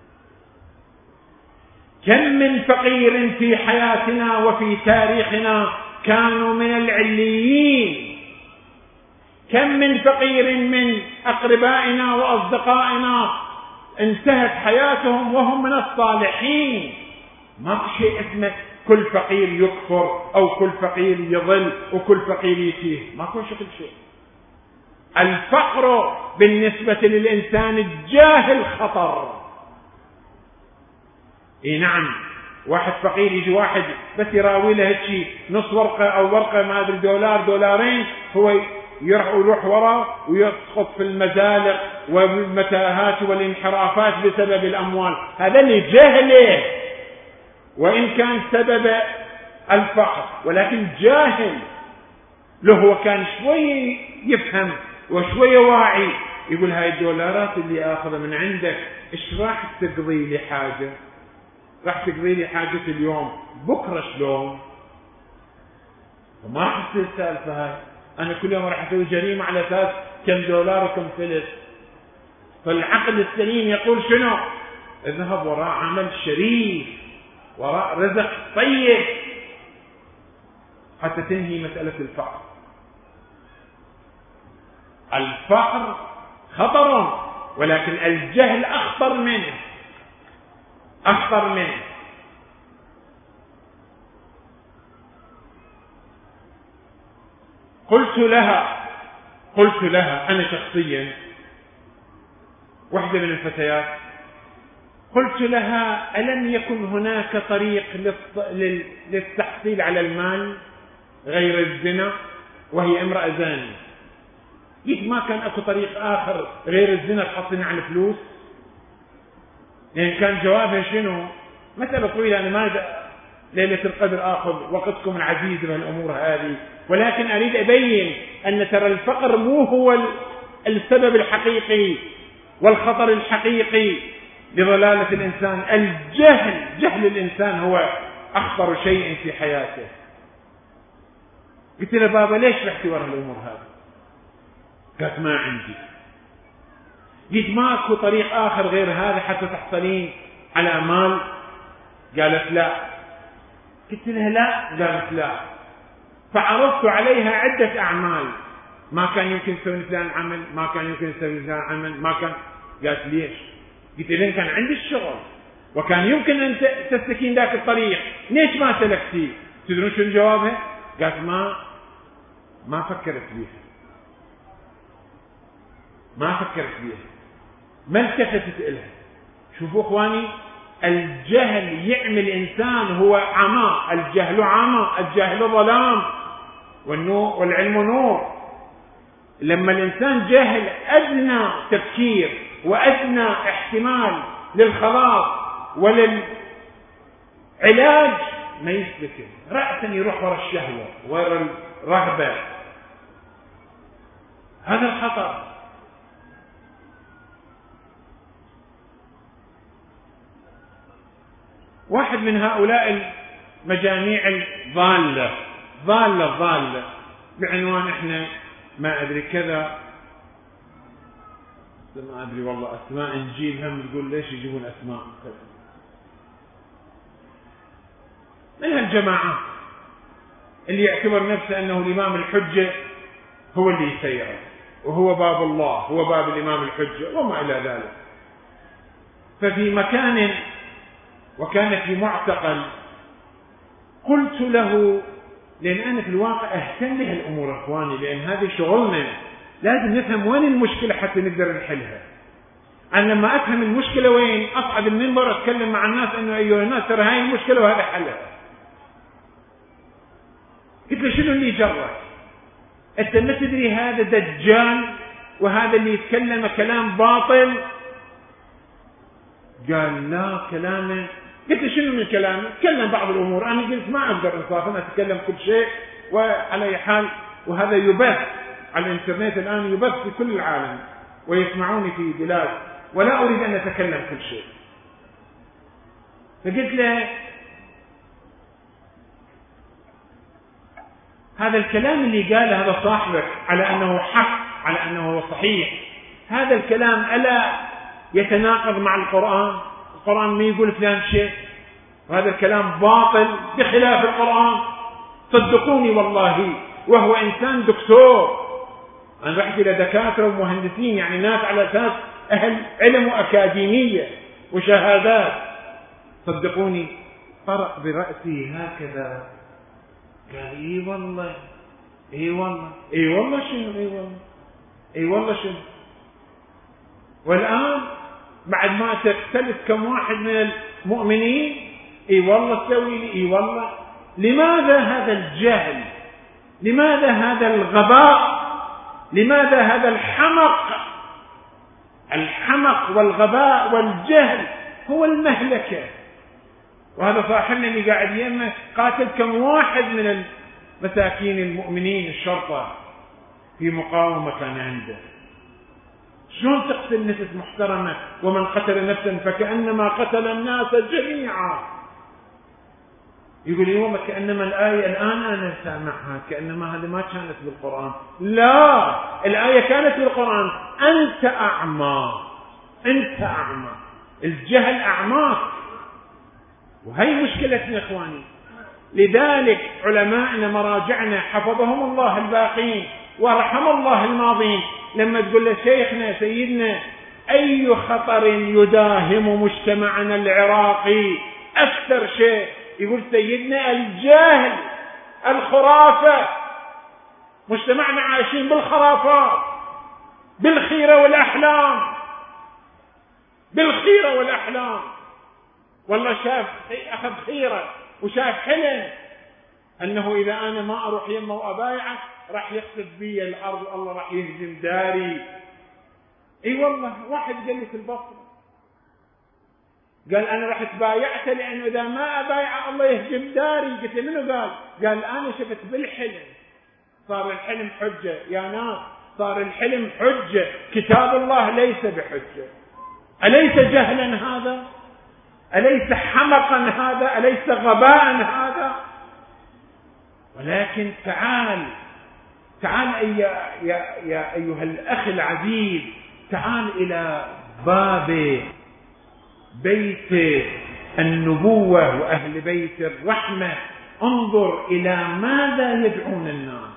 كم من فقير في حياتنا وفي تاريخنا كانوا من العليين، كم من فقير من أقربائنا وأصدقائنا انتهت حياتهم وهم من الصالحين. ما في شيء اسمه كل فقير يكفر أو كل فقير يضل وكل فقير يتيه، ما في شكل شيء. الفقر بالنسبة للإنسان الجاهل خطر. اي نعم، واحد فقير يجي واحد بس يراوي له هيك نص ورقة أو ورقة ما أدري دولار دولارين، هو يروح وراه ويسقط في المزالق والمتاهات والانحرافات بسبب الأموال. هذا اللي جهله، وإن كان سبب الفقر ولكن جاهل. له هو كان شوي يفهم وشوي واعي، يقول هاي الدولارات اللي آخذها من عندك إيش راح تقضي لي حاجة؟ راح تقضي لي حاجة اليوم، بكرة شلون؟ وما راح تصير السالفة هاي. أنا كل يوم راح أسوي جريمة على أساس كم دولار وكم فلس. فالعقل السليم يقول شنو؟ اذهب وراء عمل شريف، وراء رزق طيب، حتى تنهي مسألة الفقر. الفقر خطر، ولكن الجهل أخطر منه، أخطر منه. قلت لها قلت لها أنا شخصيا، واحدة من الفتيات، قلت لها ألم يكن هناك طريق للتحصيل على المال غير الزنا؟ وهي امرأة زانية. قلت ما كان أكو طريق آخر غير الزنا تحصلين على الفلوس؟ يعني كان جوابها شنو؟ مسألة طويلة، أنا ما ليلة القدر آخذ وقتكم العزيز بهالأمور هذه، ولكن أريد أبين أن ترى الفقر مو هو السبب الحقيقي والخطر الحقيقي لضلالة الإنسان. الجهل، جهل الإنسان هو أخطر شيء في حياته. قلت له بابا ليش رحتي ورا الأمور هذه؟ قالت ما عندي. قلت ماكو طريق آخر غير هذا حتى تحصلين على مال؟ قالت لا. قلت لها لا؟ قالت لا. فعرضت عليها عدة أعمال، ما كان يمكن تسوي فلان عمل، ما كان يمكن تسوي فلان عمل، ما كان. قالت ليش؟ قلت إذا كان عندي الشغل وكان يمكن أن تسلكين ذاك الطريق ليش ما سلكتيه؟ تدرون شو جوابها؟ قالت ما ما فكرت بيها، ما فكرت بيها، ما التفتت إلها. شوفوا إخواني، الجهل يعمل إنسان هو عمى، الجهل عمى، الجهل ظلام، والنور والعلم نور. لما الإنسان جهل أدنى تفكير وأدنى احتمال للخلاص وللعلاج ما يسلكه، رأسا يروح ورا الشهوة ورا الرغبة. هذا الخطر. واحد من هؤلاء المجاميع الضالة ضالة ضالة بعنوان احنا ما ادري كذا، ما ادري والله اسماء نجيبها بنقول ليش يجيبون اسماء كذا، من هالجماعات اللي يعتبر نفسه انه الامام الحجة هو اللي يسيره، وهو باب الله، هو باب الامام الحجة وما الى ذلك. ففي مكان وكان في معتقل قلت له، لأن أنا في الواقع أهتم بهالأمور أخواني، لأن هذه شغلنا، لازم نفهم وين المشكلة حتى نقدر نحلها. أنا لما أفهم المشكلة وين أصعد المنبر أتكلم مع الناس أنه أيها الناس ترى هاي المشكلة وهذا حلها. قلت له شنو اللي جرك؟ أنت ما تدري هذا دجال وهذا اللي يتكلم كلام باطل؟ قال لا كلامه. قلت له شنو من كلامه؟ تكلم بعض الأمور. أنا قلت ما أقدر إنصافا أنا أتكلم كل شيء، وعلى أي حال وهذا يبث على الإنترنت الآن، يبث في كل العالم ويسمعوني في بلاد، ولا أريد أن أتكلم كل شيء. فقلت له هذا الكلام اللي قاله هذا صاحبك على أنه حق، على أنه صحيح، هذا الكلام ألا يتناقض مع القرآن؟ القرآن ما يقول فلان شيء، وهذا الكلام باطل بخلاف القرآن. صدقوني والله، وهو إنسان دكتور، أنا رحت إلى دكاترة ومهندسين، يعني ناس على أساس أهل علم وأكاديمية وشهادات. صدقوني طرق برأسي هكذا، قال إي والله إي والله إي والله شنو إي والله إي والله شنو. والآن بعد ما تختلف كم واحد من المؤمنين اي والله تسوي لي اي والله. لماذا هذا الجهل؟ لماذا هذا الغباء؟ لماذا هذا الحمق؟ الحمق والغباء والجهل هو المهلكة. وهذا صاحبنا اللي قاعد يمه قاتل كم واحد من المساكين المؤمنين الشرطة في مقاومة كان عنده. شلون تقتل نفس محترمة؟ ومن قتل نفسا فكأنما قتل الناس جميعا. يقول يوم كأنما الآية الآن أنا سامعها كأنما هذا ما كانت بالقرآن. لا، الآية كانت بالقرآن. أنت أعمى، أنت أعمى، الجهل أعماك، وهي مشكلتنا إخواني. لذلك علماءنا مراجعنا حفظهم الله الباقين ورحم الله الماضين، لما تقول له شيخنا سيدنا أي خطر يداهم مجتمعنا العراقي أكثر شيء، يقول سيدنا الجهل، الخرافة. مجتمعنا عايشين بالخرافات، بالخيرة والأحلام، بالخيرة والأحلام. والله شاف أخذ خيرة وشاف حلم أنه إذا أنا ما أروح يمه وأبايعه راح يخسف بي الأرض، الله راح يهزم داري. اي والله واحد قال لي في البصرة، قال أنا راح تبايعته لأنه إذا ما أبايعه الله يهزم داري. قلت له منو قال؟ قال أنا شفت بالحلم. صار الحلم حجة يا ناس، صار الحلم حجة. كتاب الله ليس بحجة. أليس جهلا هذا؟ أليس حمقا هذا؟ أليس غباء هذا؟ ولكن تعال تعال يا, يا, يا أيها الأخ العزيز، تعال إلى باب بيت النبوة وأهل بيت الرحمة، انظر إلى ماذا يدعون الناس.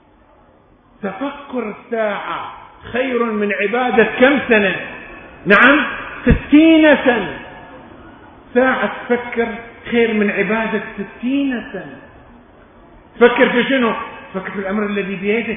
تفكر الساعة خير من عبادة كم سنة؟ نعم ستين سنة. ساعة تفكر خير من عبادة ستين سنة. فكر في شنو؟ فكر في الأمر الذي بيدك.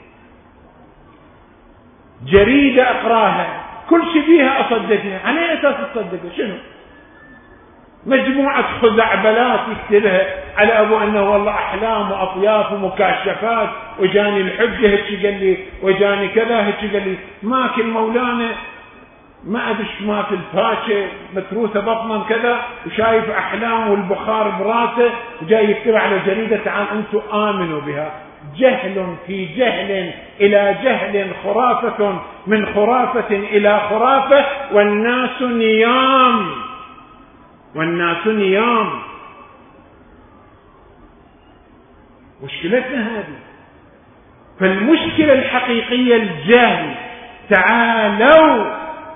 جريدة أقراها كل شيء فيها أصدقها، على أساس أصدقها شنو؟ مجموعة خزعبلات يكتبها على أبو أنه والله أحلام وأطياف ومكاشفات، وجاني الحجة هيك قال لي، وجاني كذا هيك قال لي. ماكل مولانا ما أدش ما في الفاشة متروسة بطنا كذا، وشايف أحلام والبخار براسه، وجاي يكتب على جريدة تعال أنتم آمنوا بها. جهل في جهل إلى جهل، خرافة من خرافة إلى خرافة، والناس نيام. والناس نيام. مشكلتنا هذه. فالمشكلة الحقيقية الجهل. تعالوا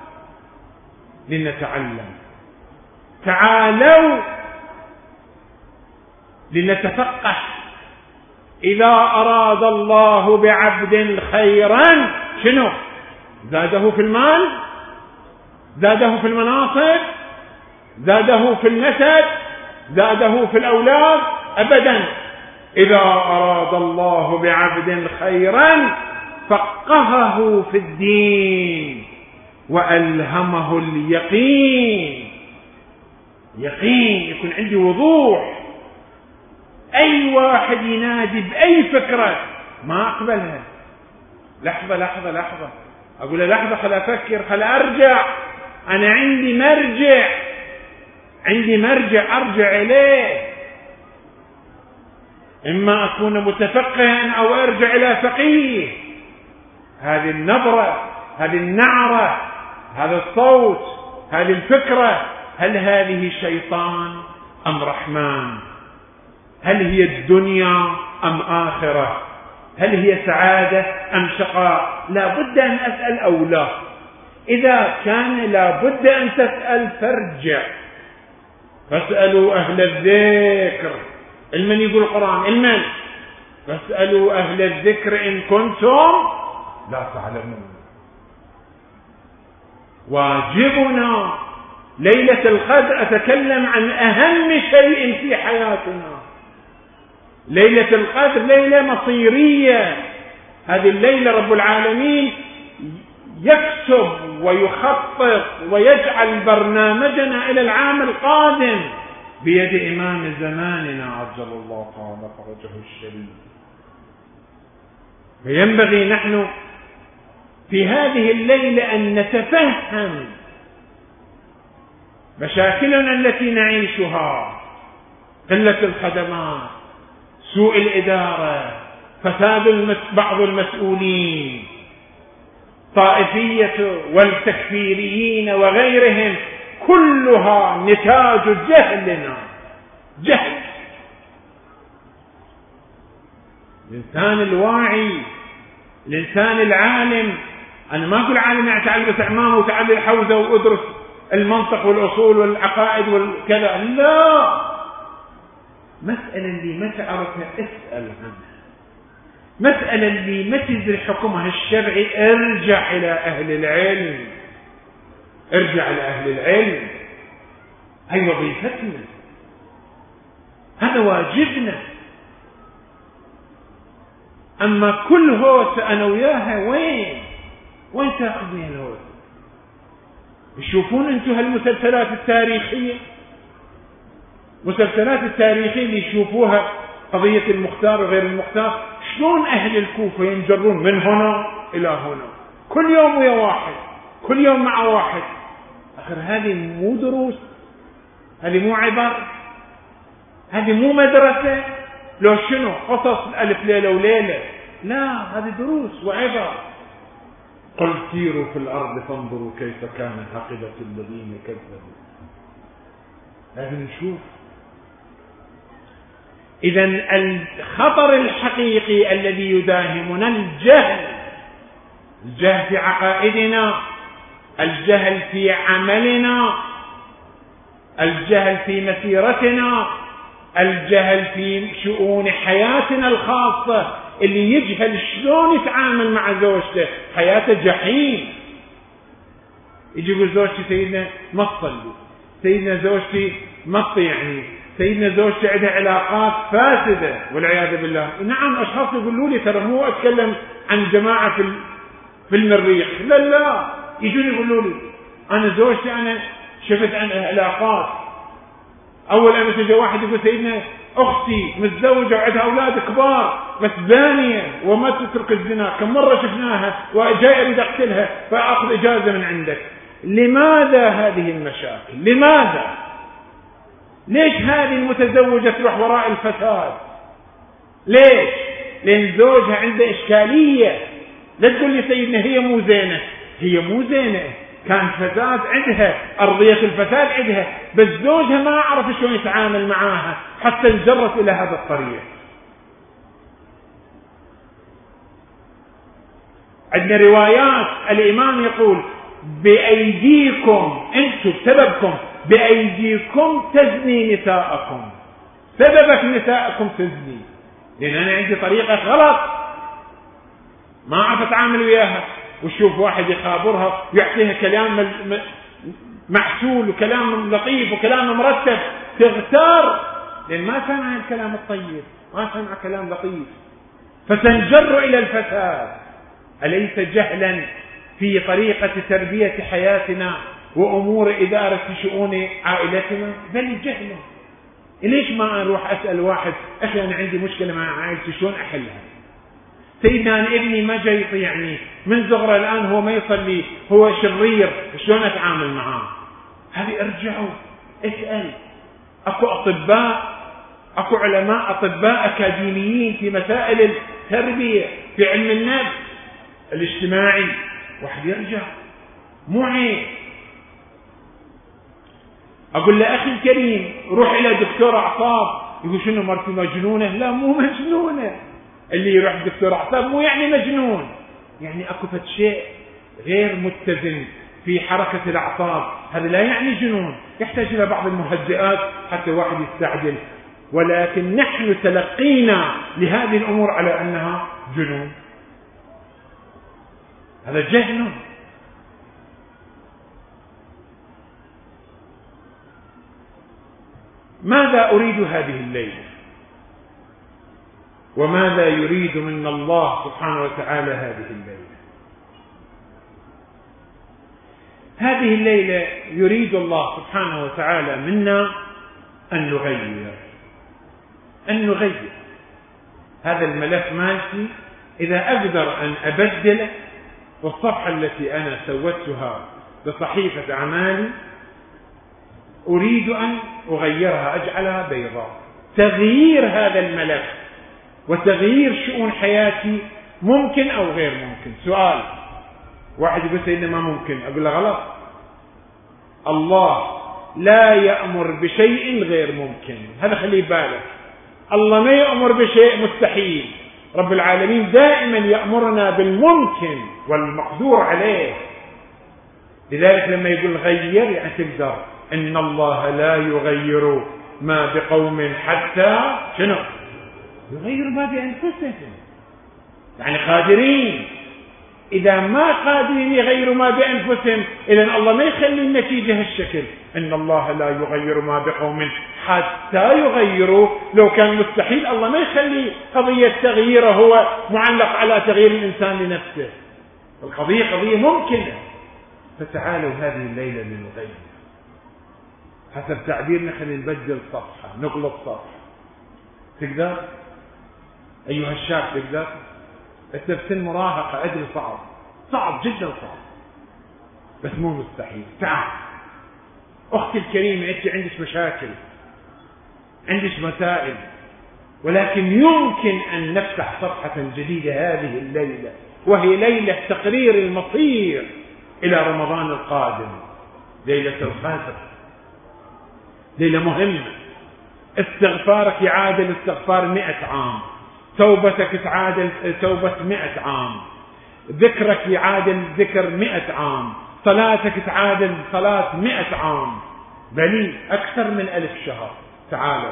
لنتعلم، تعالوا لنتفقه. إذا أراد الله بعبد خيرا شنو؟ زاده في المال، زاده في المناصب، زاده في النسب، زاده في الأولاد؟ أبدا. إذا أراد الله بعبد خيرا فقهه في الدين وألهمه اليقين. يقين، يكون عندي وضوح. أي واحد ينادي بأي فكرة ما أقبلها. لحظة لحظة لحظة، أقول له لحظة خل أفكر، خل أرجع. أنا عندي مرجع، عندي مرجع أرجع إليه. إما أكون متفقها أو أرجع إلى فقيه. هذه النبرة، هذه النعرة، هذا الصوت، هذه الفكرة، هل هذه شيطان أم رحمن؟ هل هي الدنيا أم آخرة؟ هل هي سعادة أم شقاء؟ لا بد أن أسأل أو لا؟ إذا كان لا بد أن تسأل فارجع، فاسألوا أهل الذكر. المن يقول القرآن؟ المن؟ فاسألوا أهل الذكر إن كنتم لا تعلمون. واجبنا ليلة القدر أتكلم عن أهم شيء في حياتنا. ليلة القدر ليلة مصيرية. هذه الليلة رب العالمين يكتب ويخطط ويجعل برنامجنا إلى العام القادم بيد إمام زماننا عجل الله تعالى فرجه الشريف. فينبغي نحن في هذه الليلة أن نتفهم مشاكلنا التي نعيشها: قلة الخدمات، سوء الإدارة، فساد بعض المسؤولين، طائفية والتكفيريين وغيرهم، كلها نتاج جهلنا. جهل. الإنسان الواعي، الإنسان العالم، أنا ما أقول عالم يعني تعال بس عمامه وتعال الحوزة وأدرس المنطق والأصول والعقائد والكذا، لا. مسألة اللي ما تعرفها اسأل عنها. مسألة اللي ما تدري حكمها الشرعي ارجع إلى أهل العلم. ارجع إلى أهل العلم. هي وظيفتنا، هذا واجبنا. أما كل هوس أنا وياها وين وين تأخذني الهوس؟ تشوفون أنتم هالمسلسلات التاريخية، مسلسلات التاريخية اللي يشوفوها، قضية المختار وغير المختار، شلون أهل الكوفة ينجرون من هنا إلى هنا، كل يوم ويا واحد، كل يوم مع واحد. آخر هذه مو دروس، هذه مو عبر، هذه مو مدرسة. لو شنو قصص الألف ليلة وليلة؟ لا، هذه دروس وعبر. قل سيروا في الأرض فانظروا كيف كان عاقبة الذين كذبوا. لازم نشوف. إذا الخطر الحقيقي الذي يداهمنا الجهل. الجهل في عقائدنا، الجهل في عملنا، الجهل في مسيرتنا، الجهل في شؤون حياتنا الخاصة. اللي يجهل شلون يتعامل مع زوجته، حياته جحيم. يجي يقول زوجتي سيدنا ما تصلي، سيدنا زوجتي ما تطيعني، سيدنا زوجتي عندها علاقات فاسدة والعياذ بالله. نعم، أشخاص يقولوا لي ترى مو أتكلم عن جماعة في في المريخ، لا لا، يجون يقولوا لي أنا زوجتي أنا شفت عنها علاقات. أول أنا تجي واحد يقول سيدنا أختي متزوجة وعندها أولاد كبار بس زانية وما تترك الزنا، كم مرة شفناها وجاي أريد أقتلها فأخذ إجازة من عندك. لماذا هذه المشاكل؟ لماذا؟ ليش هذه المتزوجة تروح وراء الفساد؟ ليش؟ لأن زوجها عنده إشكالية. لا تقول لي سيدنا هي مو زينة، هي مو زينة، كان فساد عندها، أرضية الفساد عندها، بس زوجها ما عرف شلون يتعامل معاها حتى انجرت إلى هذا الطريق. عندنا روايات الإمام يقول بأيديكم، أنتم بسببكم بأيديكم تزني نساءكم، سببك نساءكم تزني، لأن أنا عندي طريقة غلط ما أعرف أتعامل وياها. وشوف واحد يخابرها ويعطيها كلام معسول وكلام لطيف وكلام مرتب، تغتار لأن ما سمع الكلام الطيب، ما سمع كلام لطيف، فتنجر إلى الفساد. أليس جهلا في طريقة تربية حياتنا وأمور إدارة شؤون عائلتنا؟ بل جهلا. ليش ما أروح أسأل واحد أخي أنا عندي مشكلة مع عائلتي شلون أحلها؟ سيدنا أنا ابني ما جاي يطيعني من صغره الآن هو ما يصلي، هو شرير، شلون أتعامل معاه؟ هذه ارجعوا اسأل. أكو أطباء، أكو علماء أطباء أكاديميين في مسائل التربية في علم النفس الاجتماعي، واحد يرجع مو عيب. أقول له أخي الكريم روح إلى دكتور أعصاب، يقول شنو مرتي مجنونة؟ لا مو مجنونة، اللي يروح دكتور أعصاب مو يعني مجنون، يعني أكو شيء غير متزن في حركة الأعصاب، هذا لا يعني جنون، يحتاج إلى بعض المهدئات حتى واحد يستعجل، ولكن نحن تلقينا لهذه الأمور على أنها جنون، هذا جهل. ماذا أريد هذه الليلة؟ وماذا يريد من الله سبحانه وتعالى هذه الليلة؟ هذه الليلة يريد الله سبحانه وتعالى منا أن نغير أن نغير هذا الملف مالتي. إذا أقدر أن أبدله، والصفحة التي أنا سوتها بصحيفة أعمالي أريد أن أغيرها، أجعلها بيضاء. تغيير هذا الملف وتغيير شؤون حياتي ممكن أو غير ممكن. سؤال واحد يقول سيدنا ما ممكن، أقول له غلط. الله لا يأمر بشيء غير ممكن، هذا خليه بالك. الله ما يأمر بشيء مستحيل، رب العالمين دائما يأمرنا بالممكن والمقدور عليه. لذلك لما يقول غير يعني تقدر. إن الله لا يغير ما بقوم حتى شنو يغير ما بأنفسهم، يعني قادرين. إذا ما قادرين يغيروا ما بأنفسهم، إذن الله ما يخلي النتيجة هالشكل. إن الله لا يغير ما بقوم حتى يغيروا، لو كان مستحيل الله ما يخلي قضية تغييره هو معلق على تغيير الإنسان لنفسه، القضية قضية ممكنة. فتعالوا هذه الليلة لنغير، حسب تعبيرنا خلينا نبدل صفحة، نقلب صفحة. تقدر أيها الشاب؟ تقدر؟ أنت بسن مراهقة، أدري صعب، صعب جدا صعب، بس مو مستحيل. تعال أختي الكريمة، أنت عندك مشاكل، عندك مسائل، ولكن يمكن أن نفتح صفحة جديدة هذه الليلة، وهي ليلة تقرير المصير إلى رمضان القادم، ليلة القدر، ليلة مهمة. استغفارك يعادل استغفار مئة عام، توبتك تعادل توبة مئة عام، ذكرك يعادل ذكر مئة عام، صلاتك تعادل صلاة مئة عام، بل أكثر من ألف شهر. تعالوا.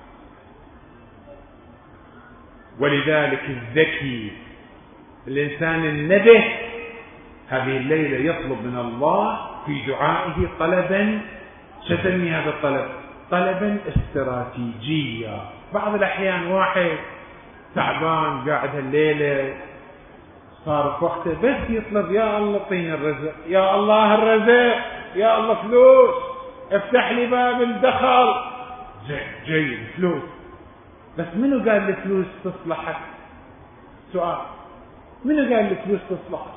ولذلك الذكي الإنسان النبه هذه الليلة يطلب من الله في دعائه طلبا، شتمي هذا الطلب طلبا استراتيجيا. بعض الأحيان واحد تعبان قاعد هالليلة صار في وقته بس يطلب يا الله اعطيني الرزق، يا الله الرزق، يا الله فلوس، افتح لي باب الدخل. جيد فلوس، بس منو قال الفلوس تصلحك؟ سؤال، منو قال الفلوس تصلحك؟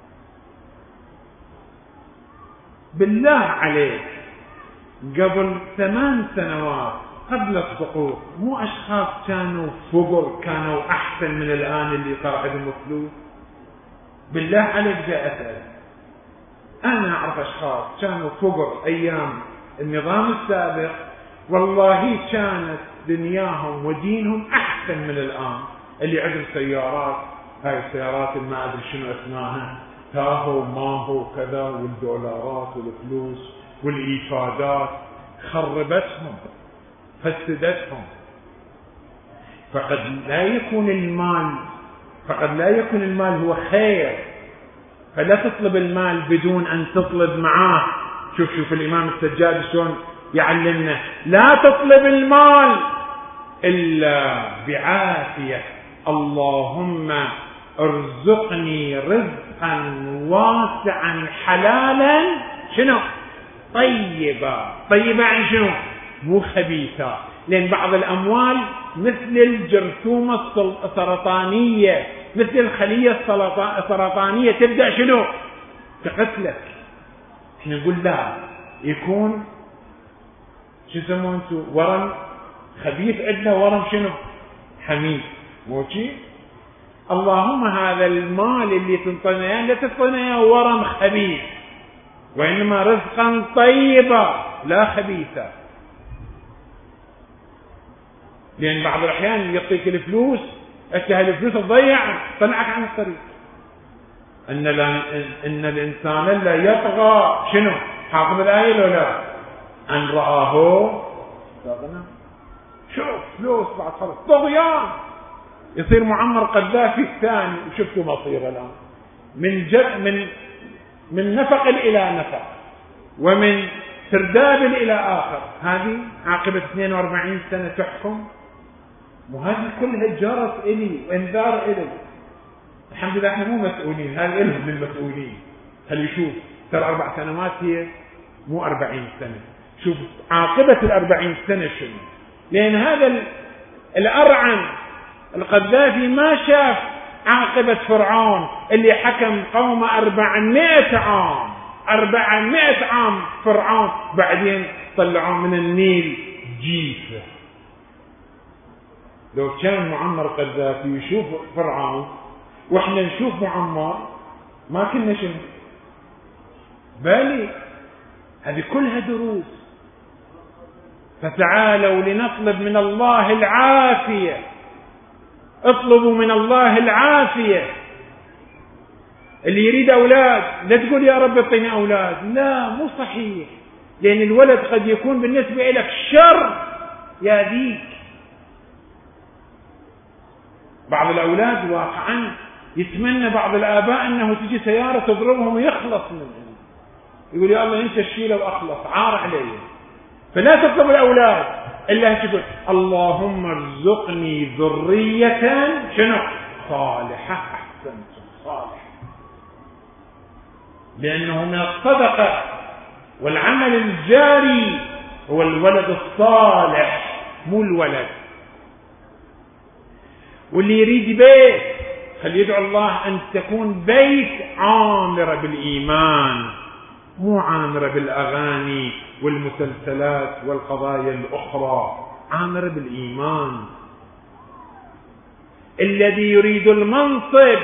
بالله عليك قبل ثمان سنوات قبل السقوط مو أشخاص كانوا فقر كانوا أحسن من الآن اللي صار عندهم فلوس؟ بالله عليك جاء أسأل. أنا أعرف أشخاص كانوا فقر أيام النظام السابق، والله كانت دنياهم ودينهم أحسن من الآن. اللي عنده سيارات، هاي السيارات ما أدري شنو اسمها، تاهو ماهو كذا، والدولارات والفلوس والإيفادات خربتهم فسدتهم. فقد لا يكون المال فقد لا يكون المال هو خير، فلا تطلب المال بدون أن تطلب معاه. شوف شوف الإمام السجاد شلون يعلمنا، لا تطلب المال إلا بعافية. اللهم ارزقني رزقا واسعا حلالا شنو طيبا. طيبا عن شنو؟ مو خبيثة، لأن بعض الأموال مثل الجرثومة السرطانية، مثل الخلية السرطانية، تبدأ شنو تقتلك. احنا نقول لا، يكون شو يسمونه انتم ورم خبيث، عندنا ورم شنو حميد، مو شي. اللهم هذا المال اللي تنطينا اياه لا تنطينا اياه ورم خبيث، وانما رزقا طيبا لا خبيثا. لان بعض الاحيان يعطيك الفلوس، انت هالفلوس تضيع طلعك عن الطريق. ان ان الانسان لا يطغى شنو حافظ الايه ولا لا؟ ان رآه استغنى. شوف فلوس بعد خلص طغيان، يصير معمر قذافي الثاني. وشفتوا مصيره الان من جد من من نفق الى نفق، ومن سرداب الى اخر. هذه عاقبه اثنين وأربعين سنه تحكم، وهذه كلها جرت الي وانذار الي. الحمد لله احنا مو مسؤولين، هذا الهم للمسؤولين. خلي يشوف ترى اربع سنوات هي مو أربعين سنه. شوف عاقبه الأربعين سنه شنو. لان هذا الارعن القذافي ما شاف عاقبه فرعون اللي حكم قومه أربعمائة عام. أربعمائة عام فرعون، بعدين طلعوا من النيل جيفه. لو كان معمر قذافي يشوف فرعون واحنا نشوف معمر ما كنا شنو. بالي هذه كلها دروس. فتعالوا لنطلب من الله العافية. اطلبوا من الله العافية. اللي يريد أولاد لا تقول يا رب اعطيني أولاد، لا مو صحيح، لأن الولد قد يكون بالنسبة لك شر يا ذيك. بعض الأولاد واقعا يتمنى بعض الآباء أنه تجي سيارة تضربهم ويخلص منهم، يقول يا الله أنت الشيلة وأخلص، عار علي. فلا تطلب الأولاد إلا تقول اللهم ارزقني ذرية شنو صالحة. أحسنت صالح، لأنه من الصدقة والعمل الجاري هو الولد الصالح، مو الولد. واللي يريد بيت فليدعو الله أن تكون بيت عامرة بالإيمان، مو عامرة بالأغاني والمسلسلات والقضايا الأخرى، عامرة بالإيمان. الذي يريد المنصب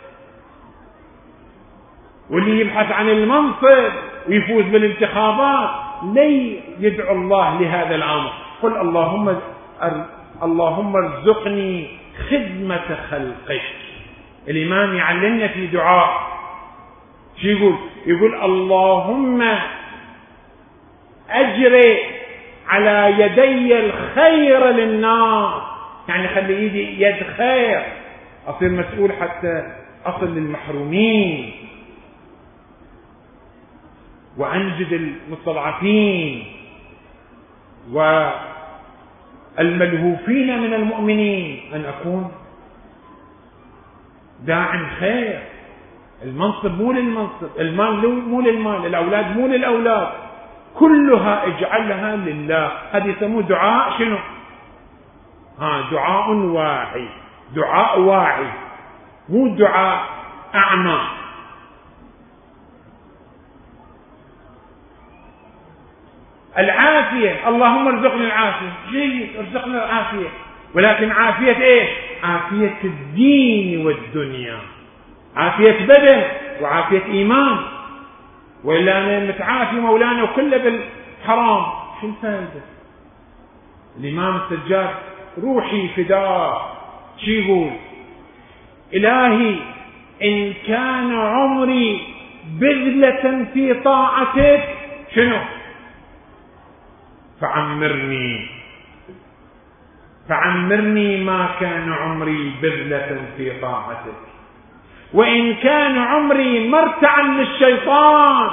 واللي يبحث عن المنصب ويفوز بالانتخابات لي يدعو الله لهذا الأمر. قل اللهم اللهم ارزقني خدمة خلقك. الإمام يعلمنا في دعاء شو يقول؟ يقول اللهم أجري على يدي الخير للناس، يعني خلي ايدي يد خير، أصير مسؤول حتى أصل للمحرومين وأنجد المستضعفين والملهوفين من المؤمنين، أن أكون داعٍ خير. المنصب مو للمنصب، المال مو للمال، الأولاد مو للأولاد، كلها اجعلها لله. هذا يسموه دعاء شنو؟ ها دعاء واعي، دعاء واعي مو دعاء أعمى. العافية، اللهم ارزقني العافية، جيد ارزقنا العافية، ولكن عافية ايش؟ عافية الدين والدنيا، عافية بدن وعافية إيمان. وإلا أنا متعافي مولانا وكله بالحرام، شو الفائدة؟ الإمام السجاد روحي فداه شي يقول؟ إلهي إن كان عمري بذلة في طاعتك شنو؟ فعمرني فعمرني ما كان عمري بذلة في طاعتك، وإن كان عمري مرتعا للشيطان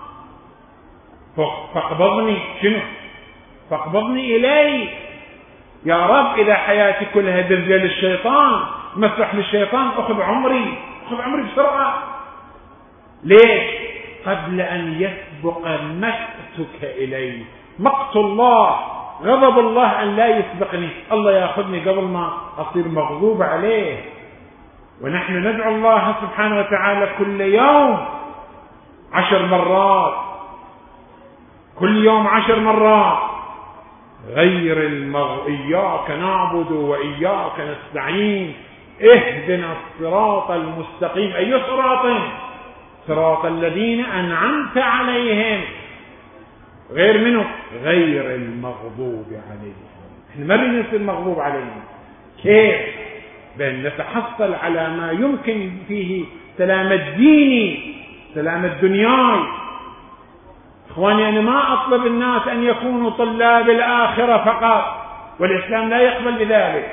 فاقبضني شنو؟ فاقبضني إليك يا رب. إذا حياتي كلها بذلة للشيطان مسرح للشيطان، أخذ عمري أخذ عمري بسرعة. ليش؟ قبل أن يسبق مقتك إلي. مقت الله، غضب الله أن لا يسبقني، الله يأخذني قبل ما أصير مغضوب عليه. ونحن ندعو الله سبحانه وتعالى كل يوم عشر مرات، كل يوم عشر مرات، غير المغ... إياك نعبد وإياك نستعين اهدنا الصراط المستقيم. أي صراط؟ صراط الذين أنعمت عليهم، غير منه غير المغضوب عليهم. احنا ما بنصير مغضوب عليهم. كيف؟ بأن نتحصل على ما يمكن فيه سلامة ديني، سلامة دنياي. اخواني انا ما اطلب الناس ان يكونوا طلاب الاخرة فقط، والاسلام لا يقبل بذلك.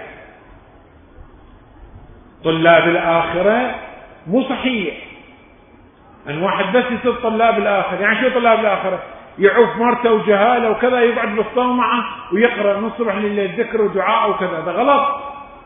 طلاب الاخرة مو صحيح ان واحد بس يصير طلاب الاخرة. يعني شو طلاب الاخرة؟ يعوف مرته وجهاله وكذا، يقعد بالصومعة ويقرأ من الصبح لليل ذكر ودعاء وكذا. ده غلط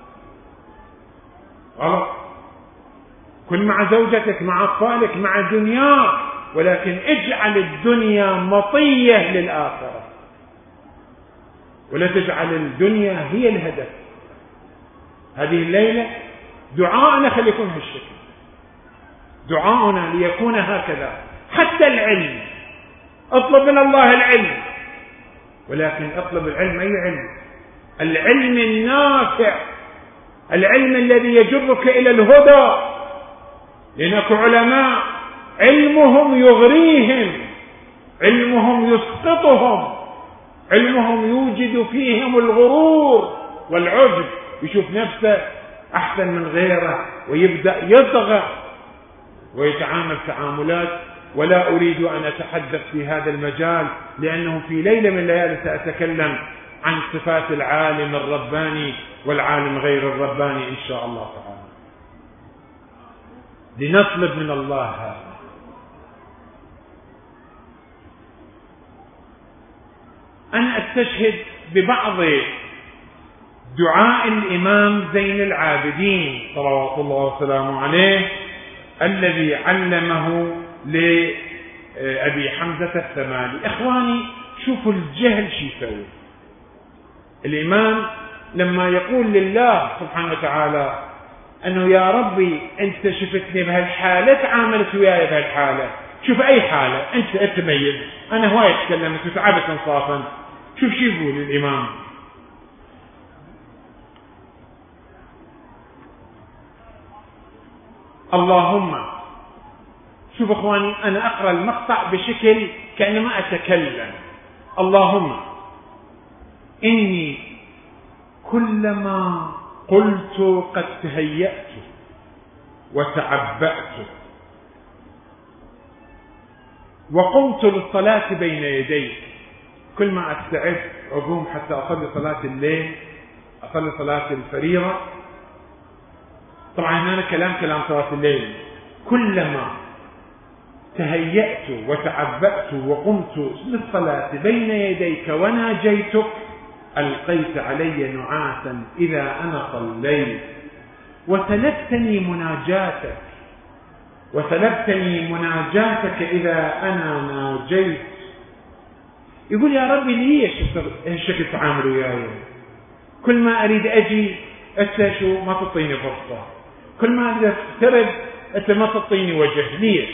غلط. كن مع زوجتك، مع اطفالك، مع دنياك، ولكن اجعل الدنيا مطية للآخرة، ولا تجعل الدنيا هي الهدف. هذه الليلة دعاءنا خلي يكون هالشكل، دعاؤنا ليكون هكذا. حتى العلم، اطلب من الله العلم، ولكن اطلب العلم. أي علم؟ العلم النافع، العلم الذي يجرك إلى الهدى. لأنك علماء علمهم يغريهم، علمهم يسقطهم، علمهم يوجد فيهم الغرور والعجب، يشوف نفسه أحسن من غيره ويبدأ يطغى ويتعامل تعاملات. ولا أريد أن أتحدث في هذا المجال، لأنه في ليلة من الليالي سأتكلم عن صفات العالم الرباني والعالم غير الرباني إن شاء الله تعالى. لنطلب من الله هذا. أنا أستشهد ببعض دعاء الإمام زين العابدين صلوات الله وسلامه عليه، الذي علمه لأبي حمزة الثمالي. إخواني شوفوا الجهل شو يسوي. الإمام لما يقول لله سبحانه وتعالى أنه يا ربي أنت شفتني بهالحالة، تعاملت وياي بهالحالة، شوف أي حالة أنت أتميز، أنا هواي تكلمت وتعبت انصافا. شوف شو يقول الإمام: اللهم، شوف اخواني انا اقرا المقطع بشكل كانما اتكلم. اللهم اني كلما قلت قد تهيأت وتعبأت وقمت للصلاة بين يديك، كل ما استعد اقوم حتى اصلي صلاة الليل، اصلي صلاة الفريضة. طبعا هنا كلام كلام صلاة الليل. كلما تهيأت وتعبأت وقمت للصلاة بين يديك وناجيتك ألقيت علي نعاسا إذا أنا صليت، وسلبتني مناجاتك وسلبتني مناجاتك إذا أنا ناجيت. يقول يا ربي ليش هالشكل تعامل وياي؟ كل ما أريد أجي أنت شو ما تعطيني فرصة، كل ما أريد أقترب أنت ما تعطيني وجه. ليش؟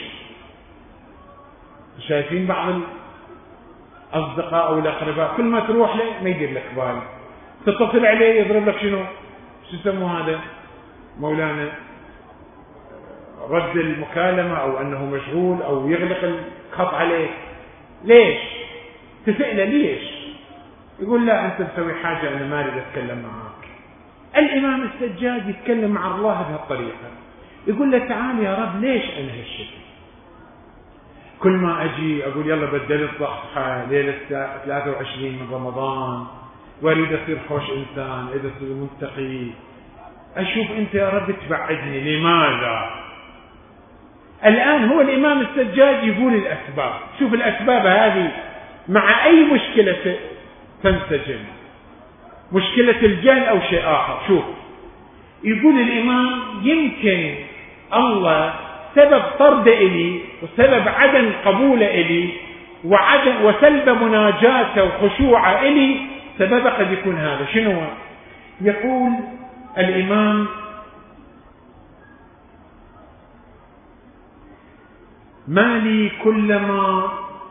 شايفين بعض الأصدقاء أو الأقرباء كل ما تروح له ما يدير لك بال، تتصل عليه يضرب لك شنو شو يسموه هذا مولانا رد المكالمة أو أنه مشغول أو يغلق الخط عليه. ليش؟ تسأله ليش؟ يقول لا أنت مسوي حاجة أنا ما أريد أتكلم معك. الإمام السجاد يتكلم مع الله بهالطريقة، يقول له تعال يا رب ليش أنا هالشكل؟ كل ما أجي أقول يلا بدلت صفحة ليلة ثلاثة وعشرين من رمضان وأريد أصير خوش إنسان، أريد أصير متقي، أشوف أنت يا رب تبعدني، لماذا؟ الآن هو الإمام السجاد يقول الأسباب. شوف الأسباب هذه مع أي مشكلة تنسجم، مشكلة الجهل أو شيء آخر. شوف يقول الإمام يمكن الله سبب طرد إلي وسبب عدم قبول إلي وعدم وسلب مناجاته وخشوعه إلي سبب قد يكون هذا. شنو؟ يقول الإمام ما لي كلما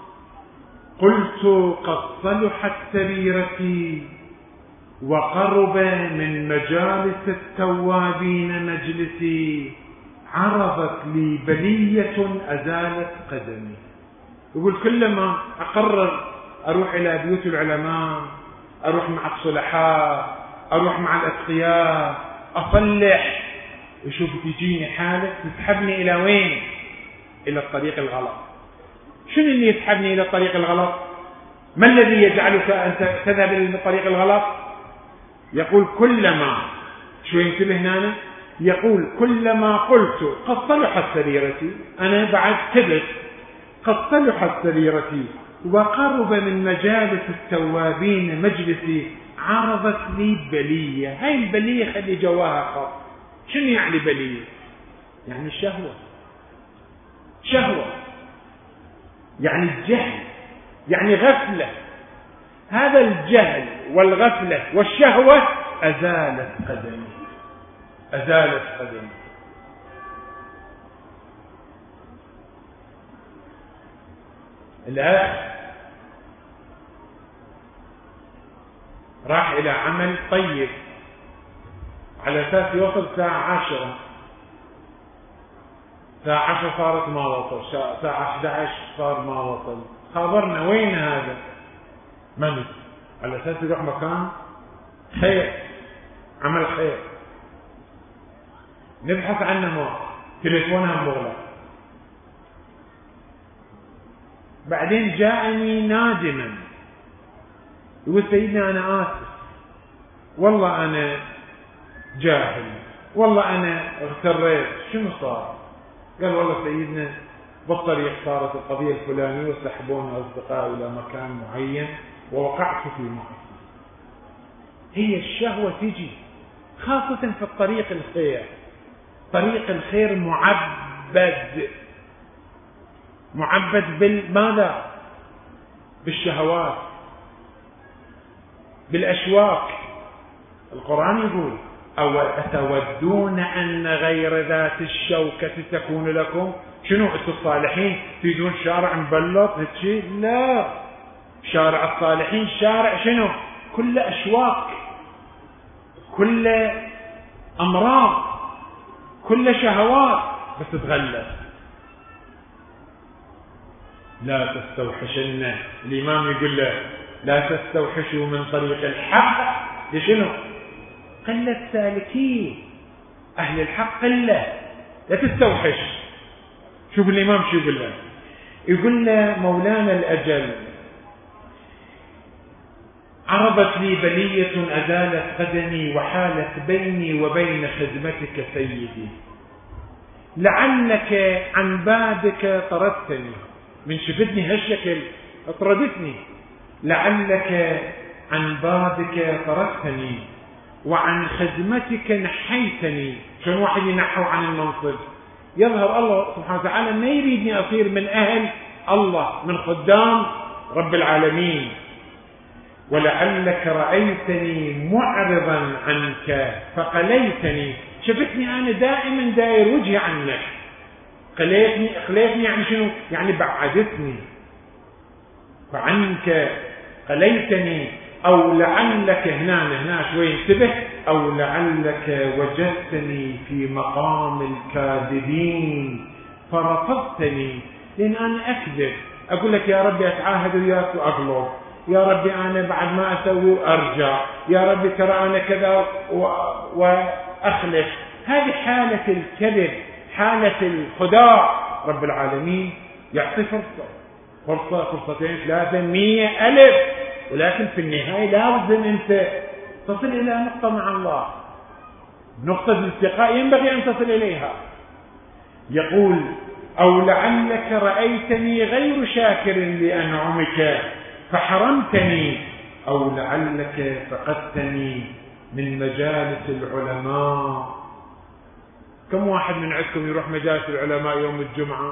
قلت قد صلحت سريرتي وقرب من مجالس التوابين مجلسي عرضت لي بلية أزالت قدمي. يقول كلما أقرر أروح إلى بيوت العلماء، أروح مع الصلحاء، أروح مع الأتقياء، أصلح، يشوف تجيني حالة تسحبني إلى وين؟ إلى الطريق الغلط. شنو اللي يسحبني إلى الطريق الغلط؟ ما الذي يجعلك أن تذهب إلى الطريق الغلط؟ يقول كلما، شو ينتبه هنا؟ يقول كلما قلت قد صلحت سريرتي، أنا بعد كبت، قد صلحت سريرتي وقرب من مجالس التوابين مجلسي عرضت لي بلية. هاي البلية خلي جواها خط. شنو يعني بلية؟ يعني الشهوة، شهوة يعني الجهل، يعني غفلة. هذا الجهل والغفلة والشهوة أزالت قدمي، أزالت قدمي. الأخ راح إلى عمل طيب على أساس يوصل الساعة عشرة، الساعة عشرة صارت ما وصل، الساعة أحد عشر صار ما وصل. خابرنا وين هذا؟ من على أساس يروح مكان خير، عمل خير، نبحث عنه، تليفونها مغلق. بعدين جاءني نادما يقول سيدنا أنا آسف، والله أنا جاهل، والله أنا اغتريت. شنو صار؟ قال والله سيدنا بالطريق صارت القضية الفلانية وسحبوني أصدقائي إلى مكان معين ووقعت في معصية. هي الشهوة تجي خاصة في الطريق الخير. طريق الخير معبد، معبد بالماذا؟ بالشهوات، بالأشواق. القرآن يقول أو أتودون أن غير ذات الشوكة تكون لكم؟ شنو أنتم الصالحين تريدون شارع مبلط هالشيء؟ لا، شارع الصالحين شارع شنو؟ كل أشواق، كل أمراض، كل شهوات، بس تغلب. لا تستوحشن، الإمام يقول له لا تستوحشوا من طريق الحق. لشنو؟ قلة سالكين، أهل الحق قلة، لا تستوحش. شوف الإمام شو يقول له، يقول له مولانا الأجل عرضت لي بلية أزالت قدمي وحالت بيني وبين خدمتك سيدي، لعلك عن بابك طردتني، من شفتني هالشكل اطردتني، لعلك عن بابك طردتني وعن خدمتك نحيتني. شلون واحد ينحو عن المنصب؟ يظهر الله سبحانه وتعالى ما يريدني أصير من أهل الله، من خدام رب العالمين. ولعلك رأيتني معرضا عنك فقليتني، شفتني أنا دائما داير وجهي عنك، قليتني، قليتني يعني شنو؟ يعني بعدتني. فعنك قليتني، أو لعلك هنا هنا شوي انتبه، أو لعلك وجدتني في مقام الكاذبين فرفضتني، لأن أنا أكذب، أقول لك يا ربي أتعاهد وياك وأغلط، يا ربي أنا بعد ما أسوي وأرجع، يا ربي ترى أنا كذا وأخلف. هذه حالة الكذب، حالة الخداع. رب العالمين يعطي فرصة فرصة فرصتين ثلاثة مية ألف، ولكن في النهاية لازم أنت تصل إلى نقطة مع الله، نقطة الالتقاء ينبغي أن تصل إليها. يقول أو لعلك رأيتني غير شاكر لأنعمك فحرمتني، أو لعلك فقدتني من مجالس العلماء. كم واحد من عندكم يروح مجالس العلماء يوم الجمعة؟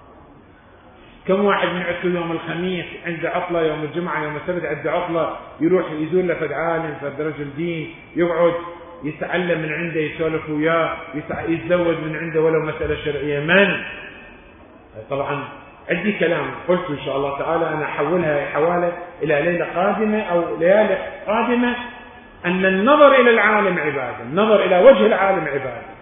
كم واحد من عندكم يوم الخميس عنده عطلة، يوم الجمعة يوم السبت عنده عطلة، يروح يزور له فد عالم فد رجل دين، يقعد يتعلم من عنده، يسولف وياه، يتزود من عنده ولو مسألة شرعية؟ من؟ طبعا عندي كلام قلت إن شاء الله تعالى أنا أحولها حوالة إلى ليلة قادمة أو ليالي قادمة، أن النظر إلى العالم عبادة، النظر إلى وجه العالم عبادة.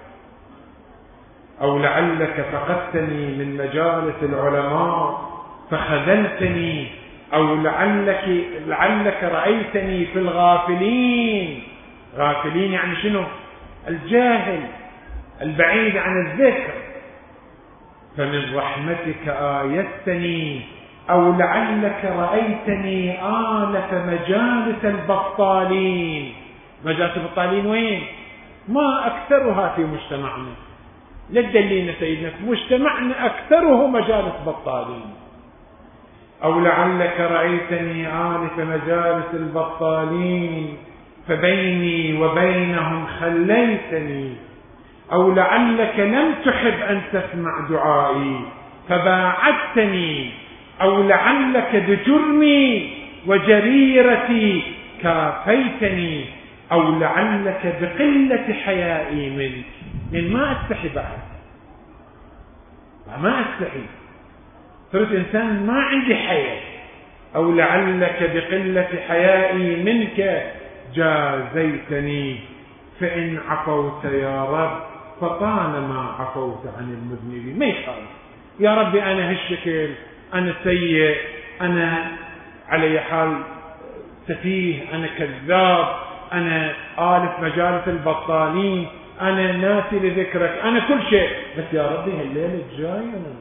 أو لعلك فقدتني من مجالس العلماء فخذلتني، أو لعلك لعلك رأيتني في الغافلين. غافلين يعني شنو؟ الجاهل البعيد عن الذكر. فمن رحمتك آيتني، أو لعلك رأيتني آلف مجالس البطالين. مجالس البطالين وين؟ ما أكثرها في مجتمعنا، للدليل سيدنا في مجتمعنا أكثره مجالس بطالين. أو لعلك رأيتني آلف مجالس البطالين فبيني وبينهم خليتني، أو لعلك لم تحب أن تسمع دعائي فباعدتني، أو لعلك بجرمي وجريرتي كافيتني، أو لعلك بقلة حيائي منك. لأن ما أستحي بعد، ما أستحي، صرت إنسان ما عندي حياء. أو لعلك بقلة حيائي منك جازيتني، فإن عفوت يا رب فطالما عفوت عن المذنبين. ما يخالف يا ربي أنا هالشكل، أنا سيء، أنا على حال سفيه، أنا كذاب، أنا آلف مجالس البطالين، أنا ناسي لذكرك، أنا كل شيء، بس يا ربي هالليلة الجاي أنا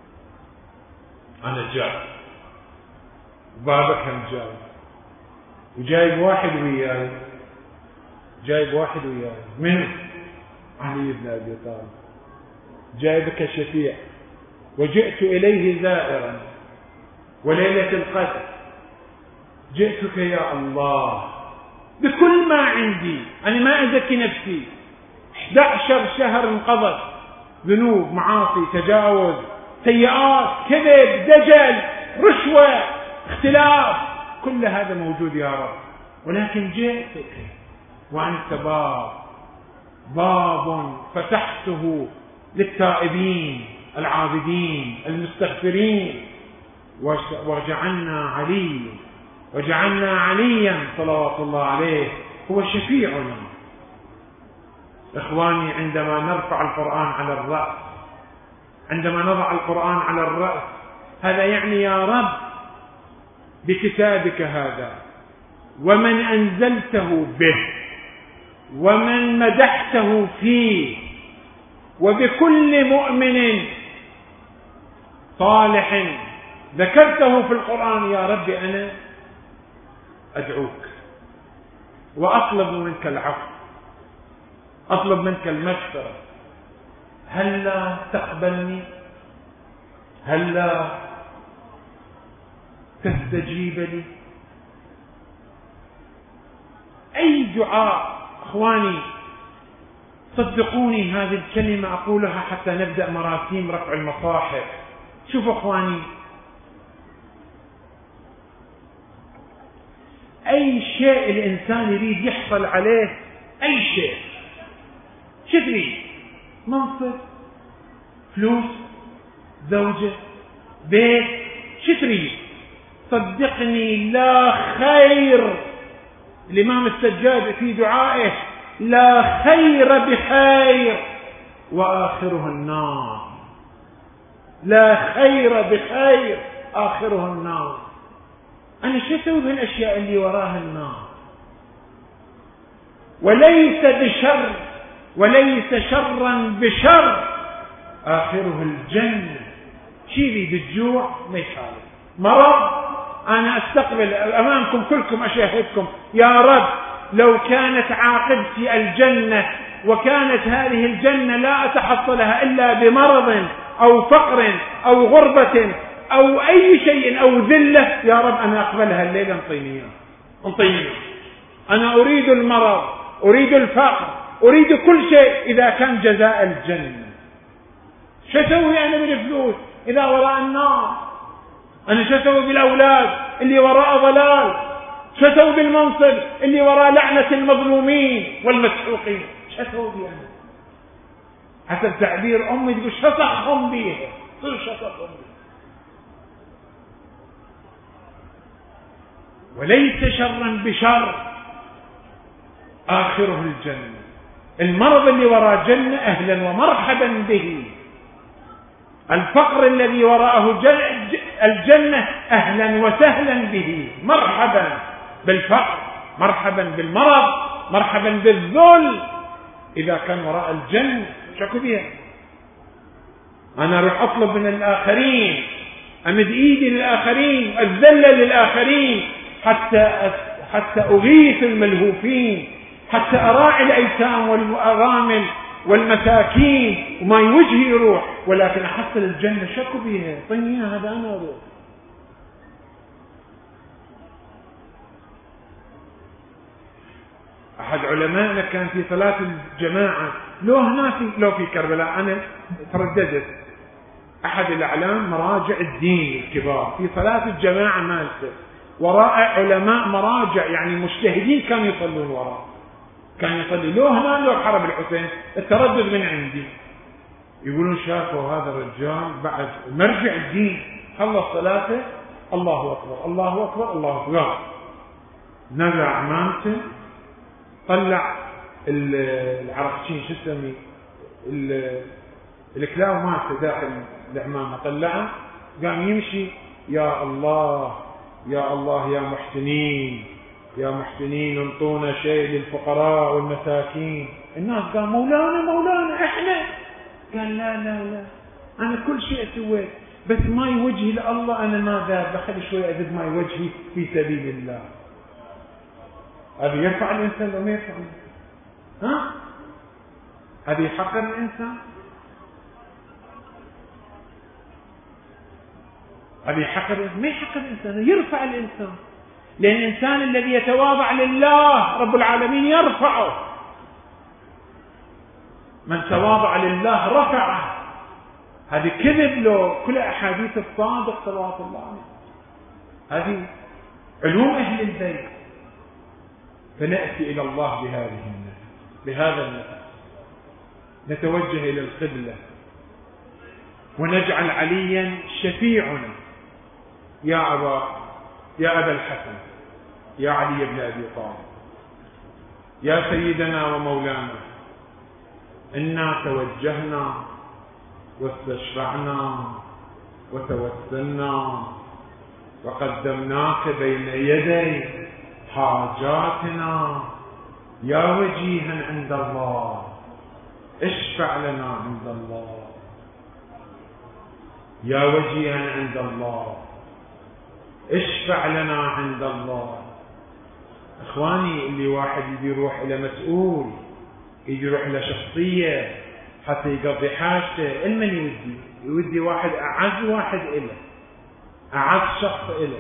أنا جاي بابك هم جاي، وجايب واحد وياي، جايب واحد وياي من علي بن أبي طالب، جايبك شفيع، وجئت إليه زائرا، وليلة القدر جئتك يا الله بكل ما عندي. أنا ما أزكي نفسي، أحد عشر شهر انقضت، ذنوب، معاصي، تجاوز، سيئات، كذب، دجل، رشوة، اختلاف، كل هذا موجود يا رب، ولكن جئتك وأنت باب باب فتحته للتائبين العابدين المستغفرين، وجعلنا علي وجعلنا عليا صلوات الله عليه هو شفيعنا. إخواني، عندما نرفع القرآن على الرأس، عندما نضع القرآن على الرأس، هذا يعني يا رب بكتابك هذا، ومن أنزلته به، ومن مدحته فيه، وبكل مؤمن صالح ذكرته في القرآن، يا رب أنا أدعوك وأطلب منك العفو، أطلب منك المغفرة. هلا تقبلني؟ هلا تستجيب لي؟ أي دعاء أخواني، صدقوني هذه الكلمة أقولها حتى نبدأ مراسيم رفع المصاحف. شوفوا أخواني، أي شيء الإنسان يريد يحصل عليه، أي شيء، شو تريد؟ منصب، فلوس، زوجة، بيت، شو تريد؟ صدقني لا خير. الإمام السجاد في دعائه لا خير بخير وآخره النار، لا خير بخير آخره النار. أنا شو أسوي بالأشياء اللي وراها النار؟ وليس بشر وليس شرا بشر آخره الجنة. شي يريد الجوع ما يخالف، مرض أنا أستقبل أمامكم كلكم أشاهدكم يا رب لو كانت عاقبتي الجنة وكانت هذه الجنة لا أتحصلها إلا بمرض أو فقر أو غربة أو أي شيء أو ذلة، يا رب أنا أقبلها الليلة انطيني انطيني. أنا أريد المرض، أريد الفقر، أريد كل شيء إذا كان جزاء الجنة. شو أسوي أنا بالفلوس إذا وراء النار؟ أنا شو أسوي بالأولاد اللي وراء ضلال؟ شو أسوي بالمنصب اللي وراء لعنة المظلومين والمسحوقين؟ شو أسوي بي أنا؟ حسب تعبير أمي تقول شطخهم بيها، صير شطخهم بيها. وليس شرا بشر آخره الجنة. المرض اللي وراء جنة أهلا ومرحبا به، الفقر الذي وراءه الجنة أهلا وسهلا به، مرحبا بالفقر، مرحبا بالمرض، مرحبا بالذل إذا كان وراء الجنة. شكو بها أنا أروح أطلب من الآخرين، أمد إيدي للآخرين، الذل للآخرين حتى حتى أغيث الملهوفين، حتى أراعي الأيتام والأرامل والمساكين وما وجهي يروح، ولكن أحصل الجنة شكو بها طيني هذا أنا أروح. أحد علمائنا كان في صلاة الجماعة لو هنا في لو في كربلاء، أنا ترددت، أحد الأعلام مراجع الدين الكبار في صلاة الجماعة مالته وراء علماء مراجع يعني مجتهدين كانوا يصلون وراء، كان يصلي لو هنا لو حرب الحسين. التردد من عندي يقولون شافوا هذا الرجال بعد مرجع الدين خلص صلاته الله أكبر الله أكبر الله أكبر، نزع عمامته طلع العرقشين شو تسمي الكلاو مالته داخل العمامة طلعه، قام يمشي يا الله يا الله يا محسنين يا محسنين انطونا شيء للفقراء والمساكين. الناس قال مولانا مولانا احنا، قال لا لا لا انا كل شيء سويت بس ماي وجهي لله انا ما ذاب، بخلي شوي اذب ماي وجهي في سبيل الله. هذا يرفع الانسان ولا ما يرفع؟ ها هذا يحقر الانسان؟ هذا يحقر الانسان؟ ما يحقر الانسان، يرفع الانسان، لأن الإنسان الذي يتواضع لله رب العالمين يرفعه. من تواضع لله رفعه. هذه كذب له كل أحاديث الصادق صلوات الله عليه، هذه علوم أهل البيت. فنأتي إلى الله بهذه النفس، بهذا النفس نتوجه إلى القبلة ونجعل عليا شفيعنا يا أبا يا أبا الحسن يا علي بن أبي طالب يا سيدنا ومولانا، إنا توجهنا واستشفعنا وتوسلنا وقدمناك بين يدي حاجاتنا يا وجيها عند الله، اشفع لنا عند الله يا وجيها عند الله، اشفع لنا عند الله. اخواني اللي واحد يجي يروح الى مسؤول، يجي يروح الى شخصيه حتى يقضي حاجته، المن يودي؟ يودي واحد اعز واحد له، اعز شخص له،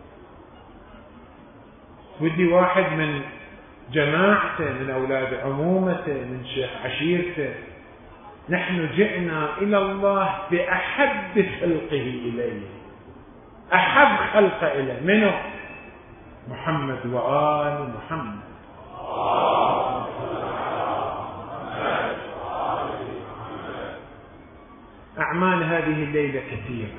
يودي واحد من جماعته، من اولاد عمومته، من شيخ عشيرته. نحن جئنا الى الله باحب خلقه اليه، احب خلقه اليه منه محمد وآل محمد. أعمال هذه الليلة كثيرة،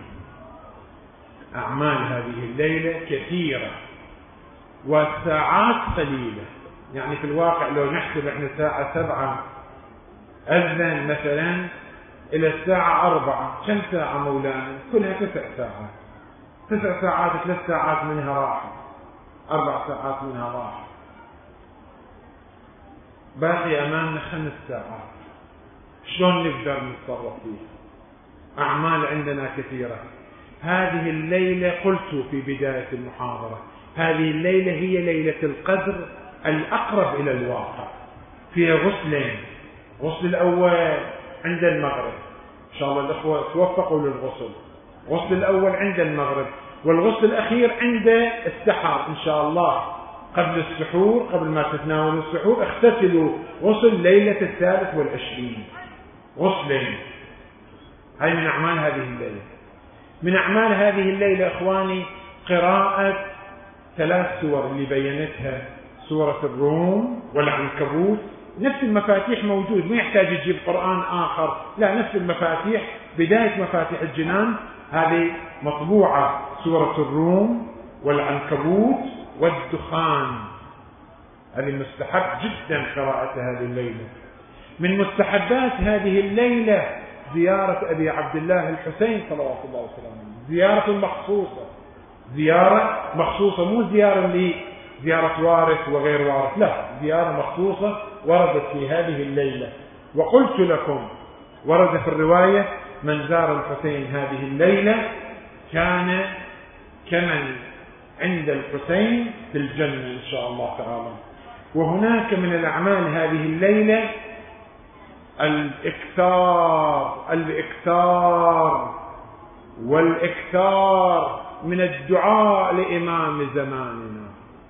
أعمال هذه الليلة كثيرة والساعات قليلة. يعني في الواقع لو نحسب احنا الساعة سبعة أذن مثلا إلى الساعة أربعة، كم ساعة مولانا؟ كلها تسع ساعات. تسع ساعات ثلاث ساعات منها راحة، أربع ساعات منها راحة، باقي أمامنا خمس ساعات. شلون نقدر نتصرف فيها؟ أعمال عندنا كثيرة. هذه الليلة قلت في بداية المحاضرة، هذه الليلة هي ليلة القدر الأقرب إلى الواقع. فيها غسلين، غسل الأول عند المغرب، إن شاء الله الأخوة توفقوا للغسل. غسل الأول عند المغرب، والغسل الأخير عند السحر إن شاء الله. قبل السحور، قبل ما تتناولوا السحور، اغتسلوا غسل ليلة الثالث والعشرين، غسلين. هاي من أعمال هذه الليلة. من أعمال هذه الليلة إخواني قراءة ثلاث سور اللي بينتها، سورة الروم والعنكبوت. نفس المفاتيح موجود، ما يحتاج يجيب قرآن آخر، لا، نفس المفاتيح. بداية مفاتيح الجنان هذه مطبوعة، سورة الروم والعنكبوت والدخان. هذه مستحب جدا قراءة هذه الليلة. من مستحبات هذه الليلة زيارة أبي عبد الله الحسين صلوات الله وسلامه، زيارة مخصوصة، زيارة مخصوصة، مو زيارة لي زيارة وارث وغير وارث، لا، زيارة مخصوصة وردت في هذه الليلة. وقلت لكم ورد في الرواية من زار الحسين هذه الليلة كان كمن عند الحسين في الجنة إن شاء الله تعالى. وهناك من الأعمال هذه الليلة الإكثار الإكثار والإكثار من الدعاء لإمام زماننا.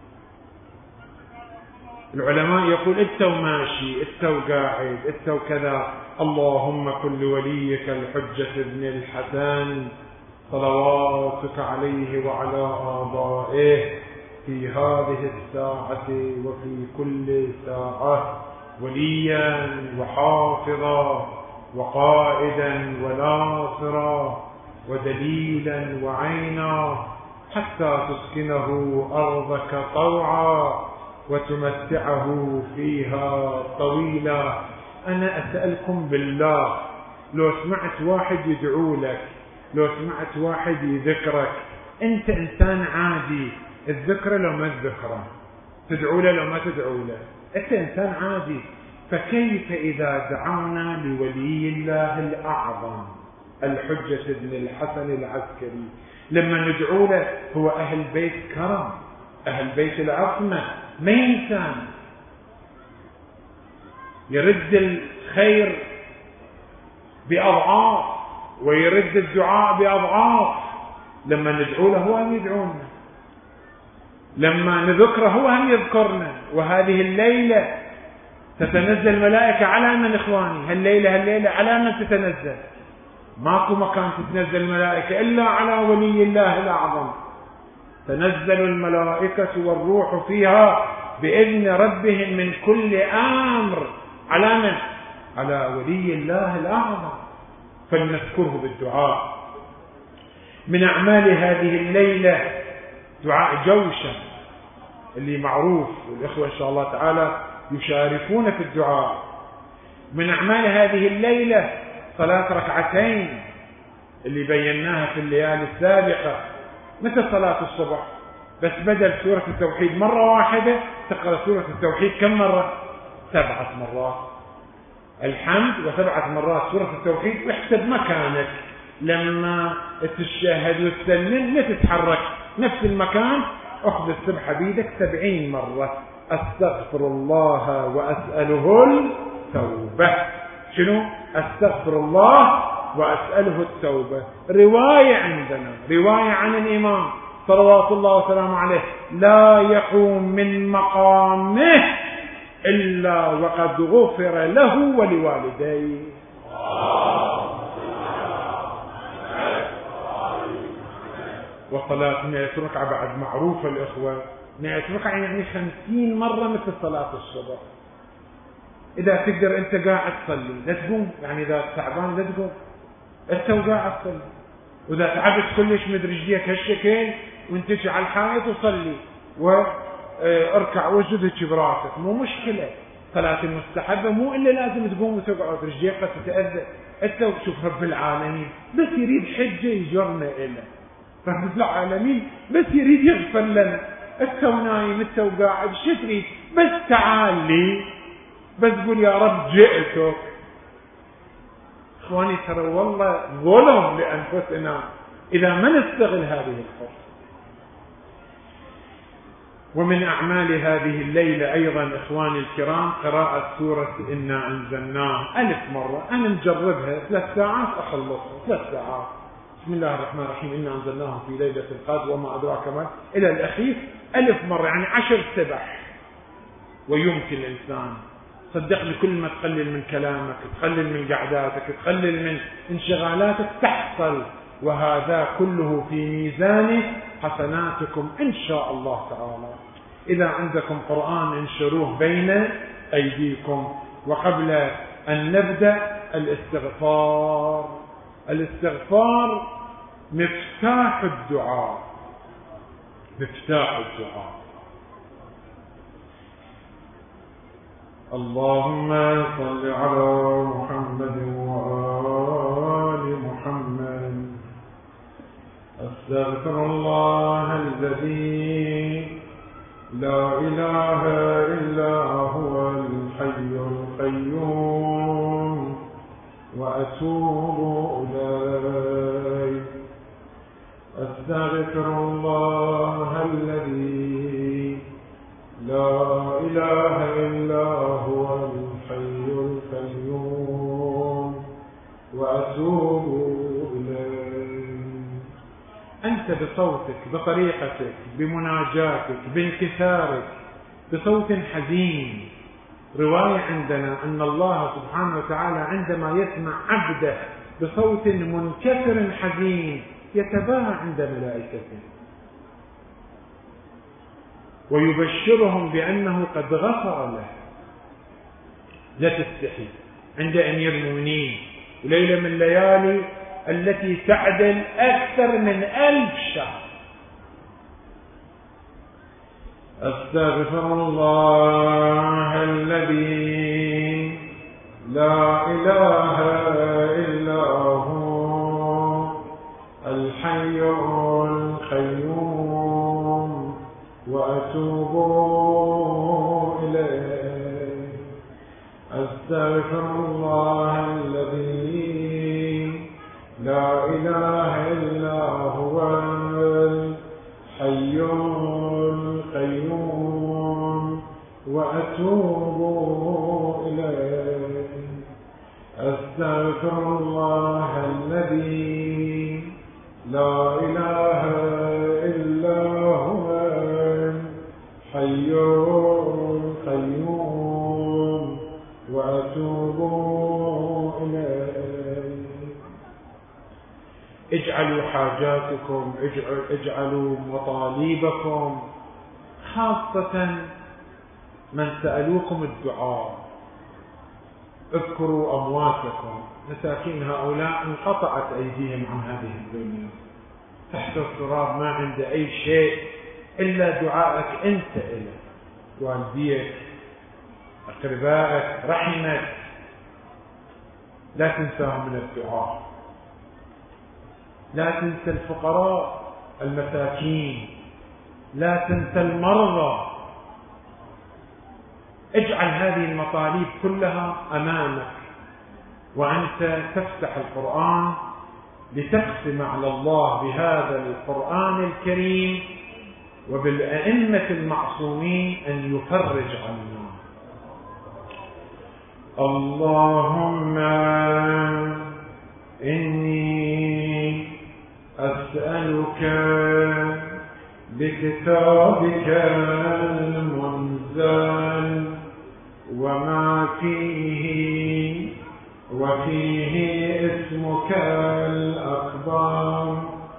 العلماء يقول اتوا ماشي، اتوا قاعد، اتوا كذا، اللهم كن لوليك الحجة ابن الحسن صلواتك عليه وعلى آبائه في هذه الساعة وفي كل ساعة وليا وحافظا وقائدا وناصرا ودليلا وعينا حتى تسكنه أرضك طوعا وتمتعه فيها طويلا. أنا أسألكم بالله، لو سمعت واحد يدعو لك، لو سمعت واحد يذكرك، أنت إنسان عادي، الذكر لو ما تذكره، تدعو له لو ما تدعو له، أنت إنسان عادي. فكيف إذا دعونا لولي الله الأعظم الحجة بن الحسن العسكري، لما ندعو له هو أهل بيت كرم، أهل بيت العصمة، ما إنسان يرد الخير بأضعاف ويرد الدعاء بأضعاف. لما ندعو له هو هم يدعونا، لما نذكره هو هم يذكرنا. وهذه الليلة تتنزل ملائكة على من إخواني؟ هالليلة هالليلة على من تتنزل؟ ماكو مكان تتنزل الملائكة إلا على ولي الله الأعظم. تنزل الملائكة والروح فيها بإذن ربهم من كل أمر. على من؟ على ولي الله الأعظم. فلنذكره بالدعاء. من أعمال هذه الليلة دعاء جوشن اللي معروف، والإخوة إن شاء الله تعالى يشاركون في الدعاء. من أعمال هذه الليلة صلاة ركعتين اللي بيناها في الليالي السابقة، مثل صلاة الصبح، بس بدل سورة التوحيد مرة واحدة تقرأ سورة التوحيد كم مرة؟ سبعة مرات. الحمد وسبعة مرات سورة التوحيد. واحسب مكانك لما تشهد وتسلم لا تتحرك، نفس المكان، اخذ السبحة بيدك سبعين مرة. استغفر الله واسأله التوبة. شنو؟ استغفر الله واسأله التوبة. رواية عندنا، رواية عن الإمام صلوات الله وسلامه عليه، لا يقوم من مقامه إلا وقد غفر له ولوالديه. وصلاة مئة ركعة بعد معروفة الإخوة، مئة ركعة يعني خمسين مرة مثل صلاة الصبح. إذا تقدر أنت قاعد تصلي لا تقوم، يعني إذا تعبان لا تقوم، أنت وقاعد تصلي. وإذا تعبت كلش مد رجليك هالشكل وانتشي على الحائط وصلي. اركع واسجد براسك، مو مشكلة. صلاة المستحبة مو إلا لازم تقوم وتقعد رجليك تتأذى. انت شوف رب العالمين بس يريد حجة يجرنا إله، رب العالمين بس يريد يغفر لنا. انت ونايم انت وقاعد شو تريد؟ بس تعال لي، بس قول يا رب جئتك. اخواني ترى والله ظلم لأنفسنا إذا ما نستغل هذه الفرصة. ومن أعمال هذه الليلة أيضا إخواني الكرام قراءة سورة إنا أنزلناه ألف مرة. أنا مجربها ثلاث ساعات أخلصها، ثلاث ساعات. بسم الله الرحمن الرحيم إنا أنزلناه في ليلة القدر وما أدراك ما إلى الأخير ألف مرة، يعني عشر سبح. ويمكن الإنسان صدقني كل ما تقلل من كلامك، تقلل من قعداتك، تقلل من انشغالاتك تحصل، وهذا كله في ميزان حسناتكم إن شاء الله تعالى. إذا عندكم قرآن انشروه بين أيديكم. وقبل أن نبدأ الاستغفار. الاستغفار مفتاح الدعاء، مفتاح الدعاء. اللهم صل على محمد وآل محمد. أستغفر الله الذي لا إله إلا هو الحي القيوم وأتوب إليه. أستغفر الله الذي لا إله إلا هو الحي القيوم وأتوب إليه. أنت بصوتك، بطريقتك، بمناجاتك، بانكسارك، بصوت حزين. رواية عندنا أن الله سبحانه وتعالى عندما يسمع عبده بصوت منكسر حزين يتباهى عند ملائكته ويبشرهم بأنه قد غفر له. لا تستحي عند أمير المؤمنين وليلة من الليالي التي تعدل أكثر من ألف شهر. أستغفر الله الذي لا إله إلا هو الحي القيوم وأتوب إليه. أستغفر الله الذي لا إله إلا هو الحي القيوم وأتوب إليه. أستغفر الله الذي لا إله إلا هو الحي القيوم وأتوب إليه. اجعلوا حاجاتكم، اجعلوا مطالبكم، خاصة من سألوكم الدعاء. اذكروا أمواتكم، مساكين هؤلاء انقطعت أيديهم عن هذه الدنيا تحت التراب، ما عنده أي شيء إلا دعائك أنت إله، والديك، أقربائك، رحمك، لا تنساهم من الدعاء. لا تنسى الفقراء المساكين، لا تنسى المرضى. اجعل هذه المطالب كلها أمامك وأنت تفتح القرآن لتقسم على الله بهذا القرآن الكريم وبالأئمة المعصومين أن يفرج عنا. اللهم إني أسألك بكتابك المنزل وما فيه وفيه اسمك الأكبر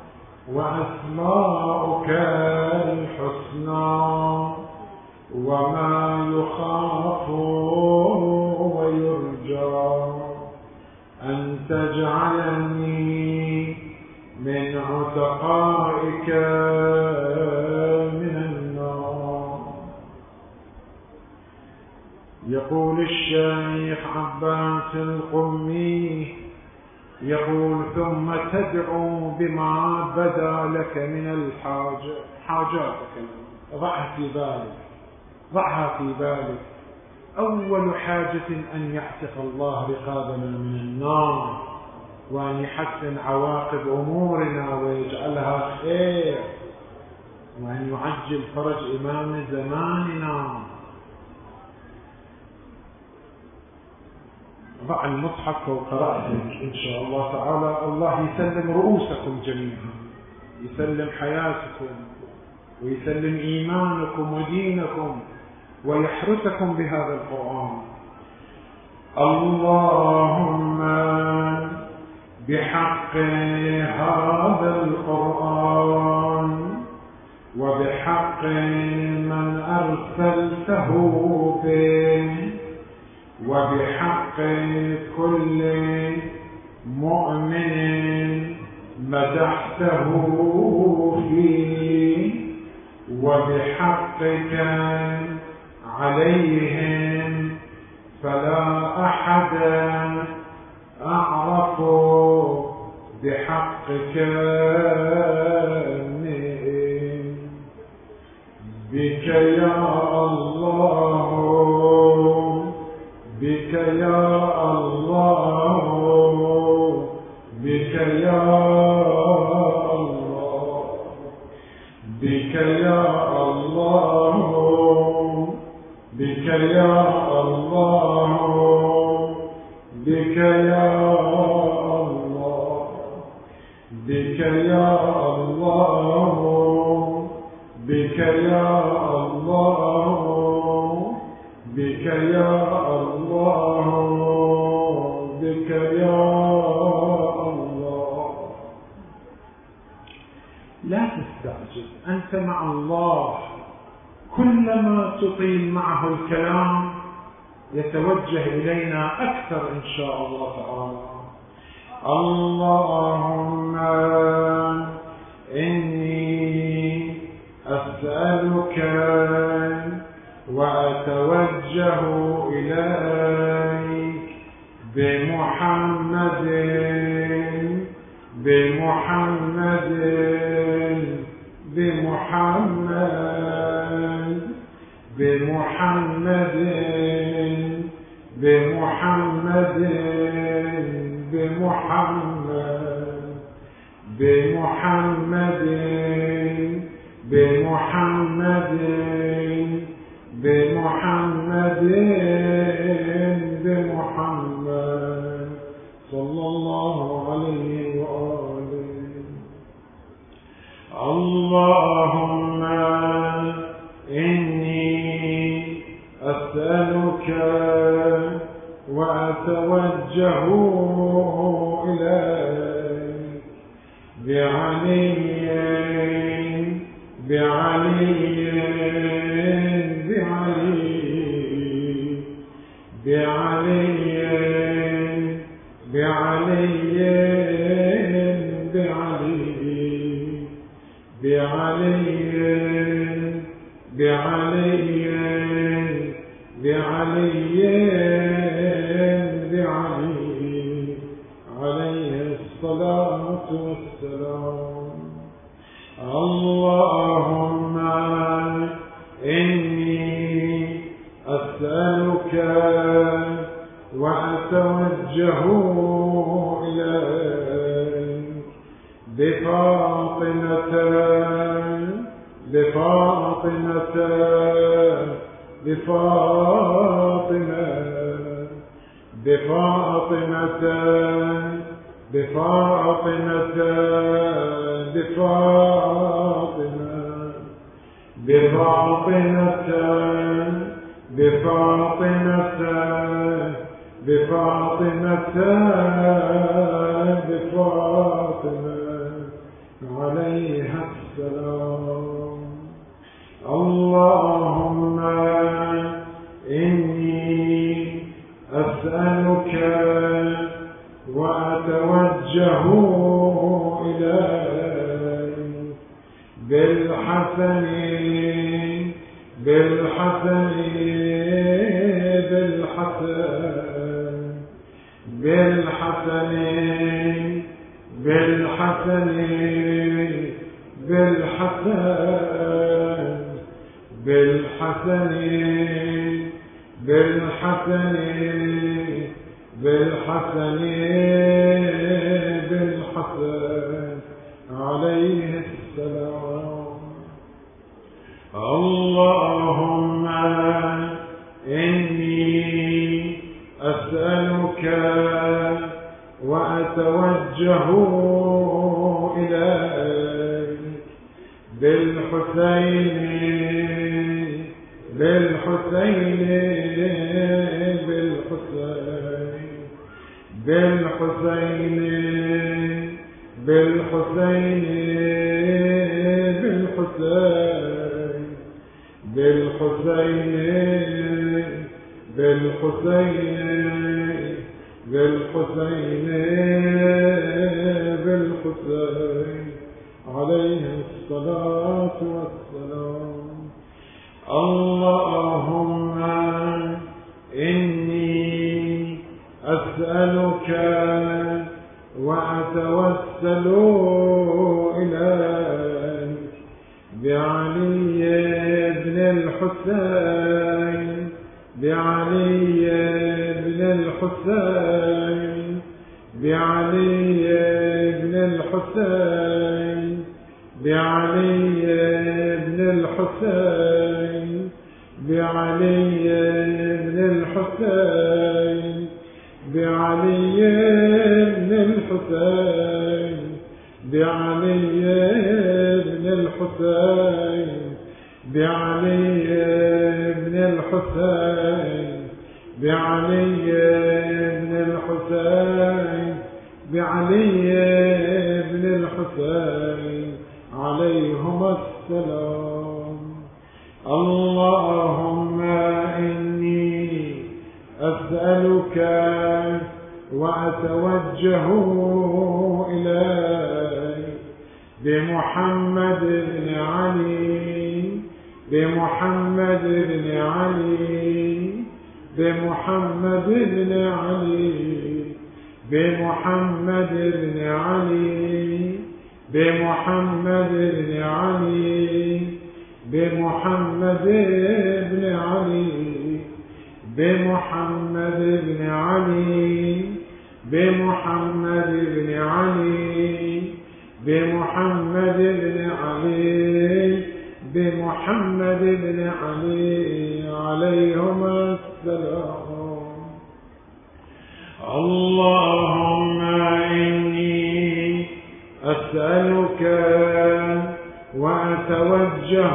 وأسماؤك الحسنى وما يخاف ويرجى أن تجعلني من عتقائك من النار. تدعو بما بدا لك من الحاجة حاجاتك، ضعها في بالك، ضعها في بالك. أول حاجة أن يعتق الله رقابنا من النار، وأن يحسن عواقب أمورنا ويجعلها خير، وأن يعجل فرج إمام زماننا. ضع المصحف فوق رأسك إن شاء الله تعالى. الله يسلم رؤوسكم جميعا، يسلم حياتكم، ويسلم إيمانكم ودينكم، ويحرسكم بهذا القرآن. اللهم بحق هذا القرآن وبحق من أرسلته به وبحق كل مؤمن مدحته فيه وبحقك عليهم، فلا أحد أعرف بحقك منه. بك يا الله، بك يا الله، بك يا الله، بك يا الله، بك يا الله، بك يا الله، بك يا الله، بك يا الله، بك يا الله، بك يا الله. لا تستعجل، أنت مع الله. كلما تطيل معه الكلام يتوجه إلينا أكثر إن شاء الله تعالى. اللهم إني أسألك وأتوجه إليك بمحمد بمحمد بمحمد بمحمد بمحمد بمحمد بمحمد بمحمد بمحمد بمحمد صلى الله عليه وآله. اللهم إني أسألك وأتوجه إليك بعلي بعلي بعلي بعلي بعلي بعلي بعلي بعلي بعلي بعلي عليه الصلاة والسلام. اللهم إني أسألك وأتوجه إليك بفاطمة بفاطمة بفاطمة بفاطمة بفاطمة بفاطمة بفاطمة بفاطمة بفاطمة بفاطمة عليها السلام. اللهم إني أسألك وأتوجه إليك بالحسن بالحسن بالحسن بالحسن بالحسن بالحسن بالحسن بالحسن بالحسن بالحسن بالحسن عليه السلام. اللهم إني أسألك وأتوجه إليك بالحسين بالحسين بالحسين بالحسين بالحسين بالحسين بالحسين بالحسين بالحسين بالحسين عليه الصلاة والسلام. اللهم إني أسألك وأتوسل إليك بعلي بن الحسين بعلي بن الحسين بعلي بن الحسين بعلي بن الحسين بعلي بن الحسين بعلي بن الحسين بعلي بن الحسين بعلي بن الحسين بعلي بن الحسين بعلي بن الحسين عليهما السلام. اللهم إني أسألك وأتوجه إليك بمحمد بن علي بمحمد بن علي بمحمد بن علي بمحمد بن علي بمحمد بن علي بمحمد بن علي بمحمد بن علي بمحمد بن علي بمحمد بن علي بمحمد بن علي عليهما السلام. اللهم إني أسألك وأتوجه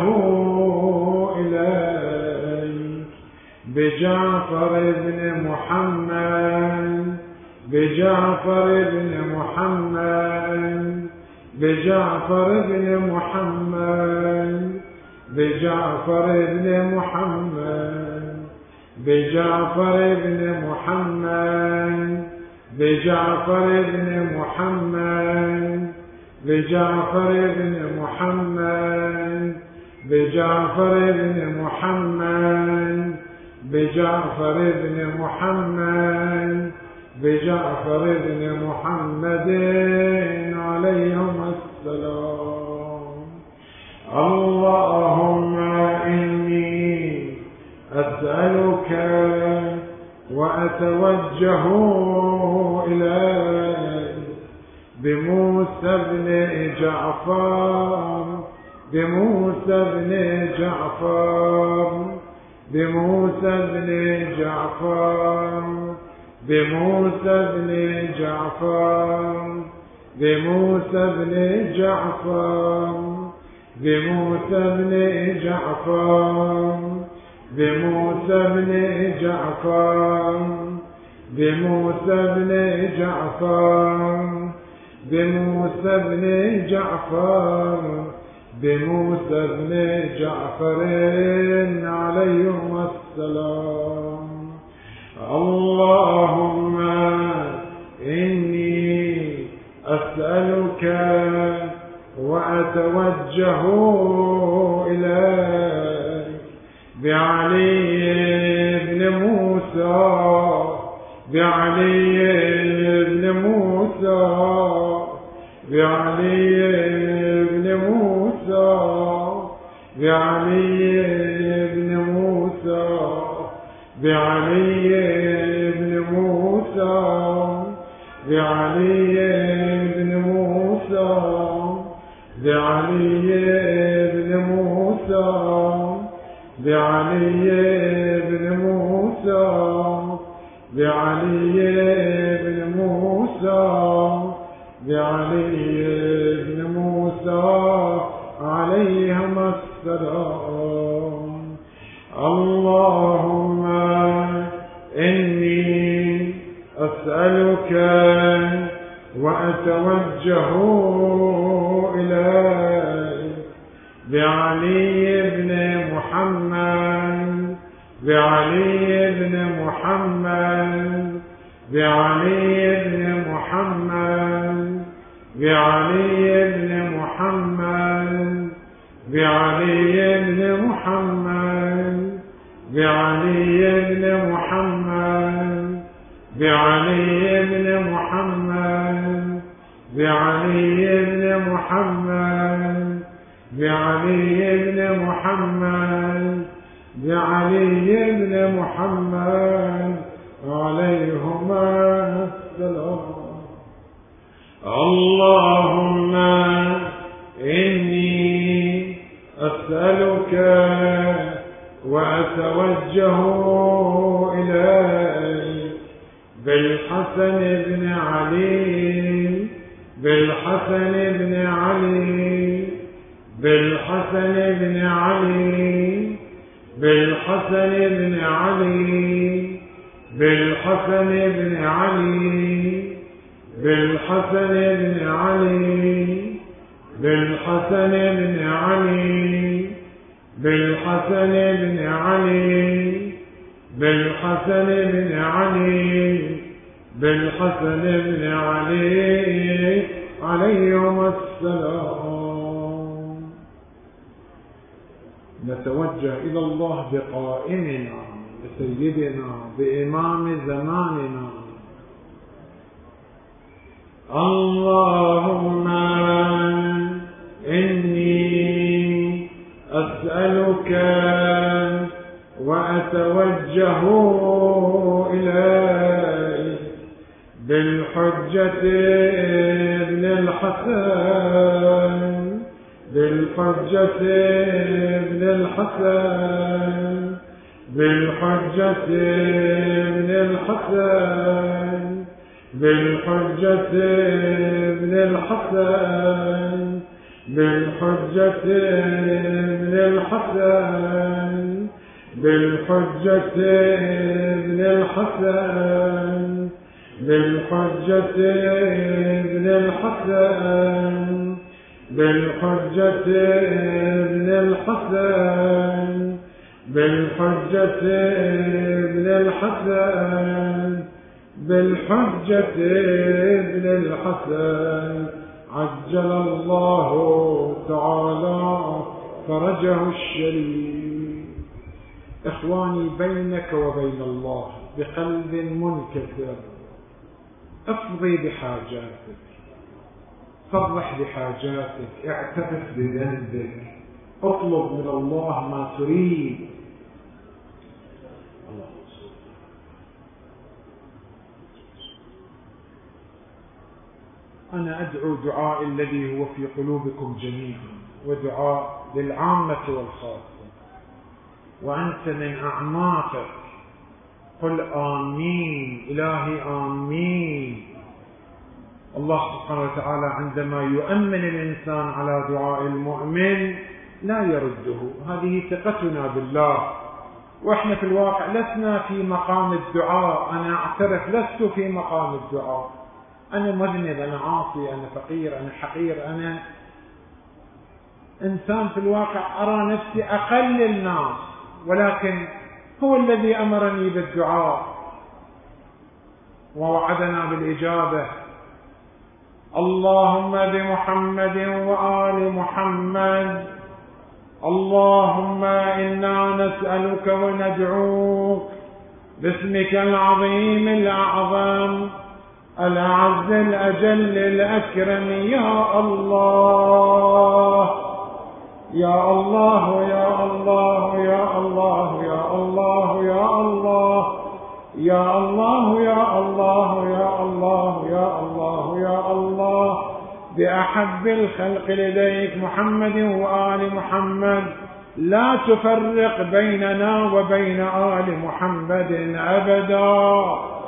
إليك بجعفر بن محمد بجعفر بن محمد بجعفر بن محمد بجعفر بن محمد بجعفر بن محمد بجعفر بن محمد بجعفر بن محمد بجعفر بن محمد بجعفر بن محمد بجعفر بن محمد عليهم السلام. اللهم إني أسألك وأتوجه إليك بموسى بن جعفر بموسى بن جعفر بموسى بن جعفر بموسى بن جعفر بموسى بن جعفر بموسى بن جعفر بموسى بن جعفر بموسى بن جعفر بموسى بن جعفر بموسى بن جعفر عليهم السلام. اللهم إني أسألك وأتوجه إليك بعلي بن موسى بعلي بن موسى بعلي بن موسى بعلي بن موسى بعلي بن موسى بعلي بن موسى بعلي بن موسى بعلي بن موسى بعلي بن موسى بعلي بن موسى عليهما السلام. اللهم إني أسألك وأتوجه إليك بعلي بن محمد بعلي بن محمد بعلي بن محمد بعلي بن محمد بعلي بن محمد بعلي بن محمد بعلي بن محمد بعلي بن محمد بعلي بن محمد بعلي بن محمد عليهما السلام. اللهم إني أسألك وأتوجه إليك بالحسن بن علي بالحسن بن علي بالحسن بن علي بالحسن بن علي بالحسن بن علي بالحسن بن علي بالحسن بن علي بالحسن بن علي بالحسن بن علي بالحسن بن علي عليهم السلام. نتوجه إلى الله بقائمنا بسيدنا بإمام زماننا. اللهم إني أسألك وأتوجه إليك بالحجة ابن الحسن بالحجة ابن الحسن بالحجة ابن الحسن بالحجة ابن الحسن بالحجة ابن الحسن بالحجة ابن الحسن بالحجة ابن الحسن بالحجة ابن الحسن بالحجة ابن الحسن بالحجة ابن الحسن عجل الله تعالى فرجه الشريف. إخواني بينك وبين الله بقلب منكسر افضي بحاجاتك صرح بحاجاتك اعترف بذنبك اطلب من الله ما تريد. أنا أدعو دعاء الذي هو في قلوبكم جميعا ودعاء للعامة والخاصة وأنت من أعماقك قل آمين إلهي آمين. الله سبحانه وتعالى عندما يؤمن الإنسان على دعاء المؤمن لا يرده. هذه ثقتنا بالله. وإحنا في الواقع لسنا في مقام الدعاء. أنا أعترف لست في مقام الدعاء. أنا مذنب، أنا عاصي، أنا فقير، أنا حقير، أنا إنسان في الواقع أرى نفسي أقل الناس، ولكن هو الذي أمرني بالدعاء ووعدنا بالإجابة. اللهم بمحمد وآل محمد اللهم إنا نسألك وندعوك باسمك العظيم الأعظم الأعز الأجل الأكرم يا الله يا الله يا الله يا الله يا الله يا الله يا الله يا الله يا الله يا الله يا الله بأحب الخلق لديك محمد وآل محمد، لا تفرق بيننا وبين آل محمد أبدا.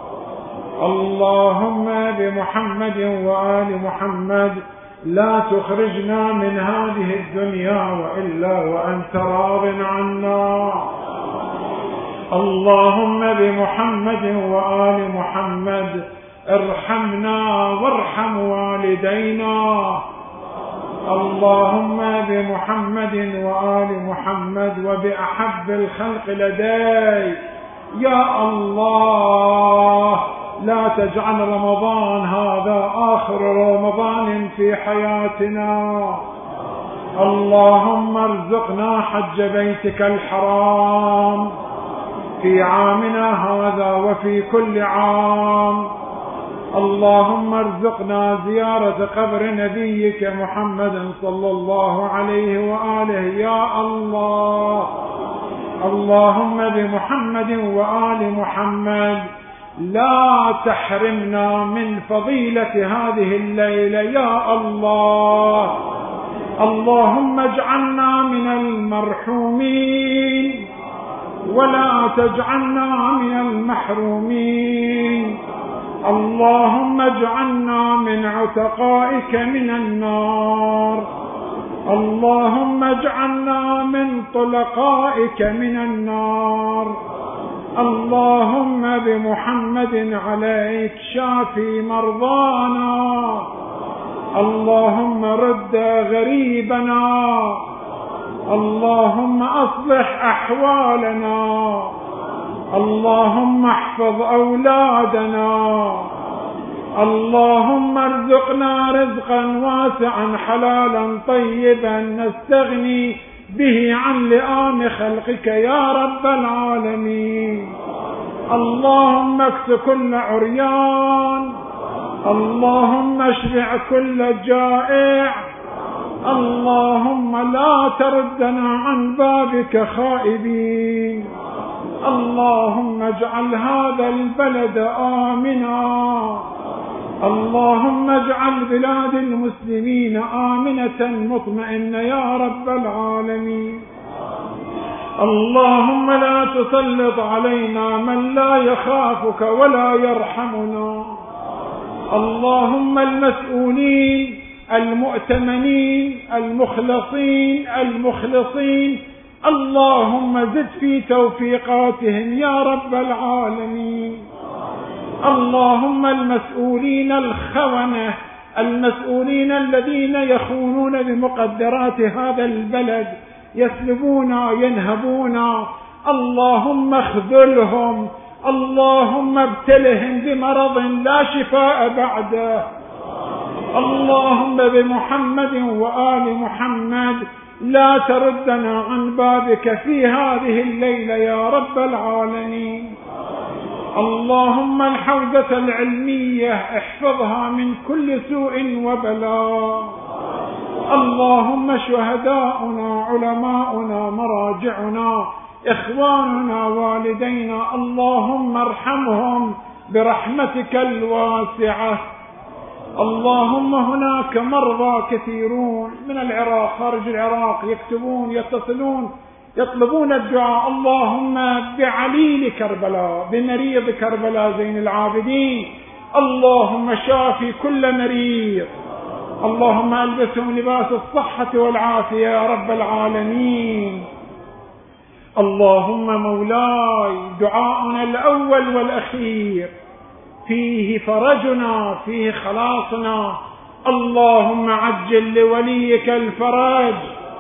اللهم بمحمد وآل محمد لا تخرجنا من هذه الدنيا وإلا وأنت راض عنا. اللهم بمحمد وآل محمد ارحمنا وارحم والدينا. اللهم بمحمد وآل محمد وبأحب الخلق لديك يا الله لا تجعل رمضان هذا آخر رمضان في حياتنا. اللهم ارزقنا حج بيتك الحرام في عامنا هذا وفي كل عام. اللهم ارزقنا زيارة قبر نبيك محمد صلى الله عليه وآله يا الله. اللهم بمحمد وآل محمد لا تحرمنا من فضيلة هذه الليلة يا الله. اللهم اجعلنا من المرحومين ولا تجعلنا من المحرومين. اللهم اجعلنا من عتقائك من النار. اللهم اجعلنا من طلقائك من النار. اللهم بمحمد عليك شافي مرضانا. اللهم رد غريبنا. اللهم أصلح أحوالنا. اللهم احفظ أولادنا. اللهم ارزقنا رزقا واسعا حلالا طيبا نستغني به عن لئام خلقك يا رب العالمين. اللهم اكس كل عريان. اللهم اشبع كل جائع. اللهم لا تردنا عن بابك خائبين. اللهم اجعل هذا البلد آمنا. اللهم اجعل بلاد المسلمين آمنة مطمئنة يا رب العالمين. اللهم لا تسلط علينا من لا يخافك ولا يرحمنا. اللهم المسؤولين المؤتمنين المخلصين المخلصين اللهم زد في توفيقاتهم يا رب العالمين. اللهم المسؤولين الخونة المسؤولين الذين يخونون بمقدرات هذا البلد يسلبون ينهبون اللهم اخذلهم. اللهم ابتلهم بمرض لا شفاء بعده. اللهم بمحمد وآل محمد لا تردنا عن بابك في هذه الليلة يا رب العالمين. اللهم الحوزة العلمية احفظها من كل سوء وبلاء. اللهم شهداؤنا علماؤنا مراجعنا إخواننا والدينا اللهم ارحمهم برحمتك الواسعة. اللهم هناك مرضى كثيرون من العراق خارج العراق يكتبون يتصلون يطلبون الدعاء. اللهم بعليل كربلاء بمريض كربلاء زين العابدين اللهم شافي كل مريض. اللهم ألبسهم لباس الصحة والعافية يا رب العالمين. اللهم مولاي دعاؤنا الأول والأخير فيه فرجنا فيه خلاصنا. اللهم عجل لوليك الفرج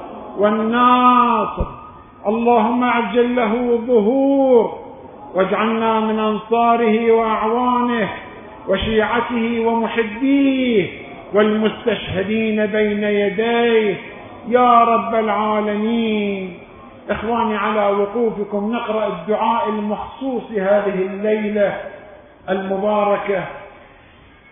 والناصر. اللهم عجل له ظهور واجعلنا من أنصاره وأعوانه وشيعته ومحبيه والمستشهدين بين يديه يا رب العالمين. إخواني على وقوفكم نقرأ الدعاء المخصوص هذه الليلة المباركة.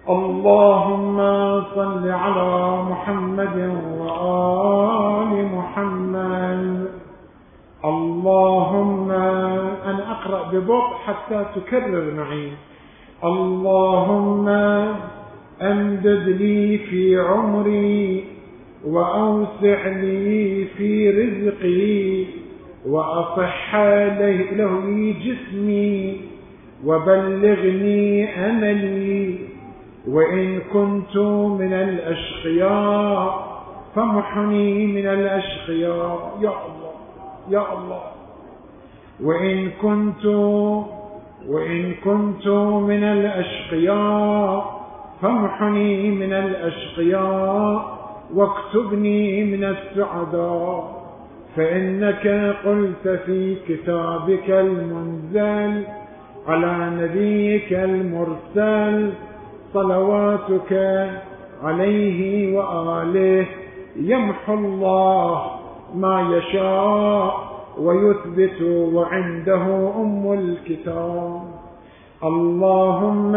اللهم صل على محمد وآل محمد. اللهم، أنا أقرأ ببطء حتى تكرر معي. اللهم أمدد لي في عمري وأوسع لي في رزقي وأصح له لي جسمي وبلغني أملي، وإن كنت من الأشقياء فمحني من الأشقياء يا الله يا الله. وإن كنت وإن كنت من الأشقياء فامحني من الأشقياء واكتبني من السعداء، فإنك قلت في كتابك المنزل على نبيك المرسل صلواتك عليه وآله: يمحو الله ما يشاء ويثبت وعنده أم الكتاب. اللهم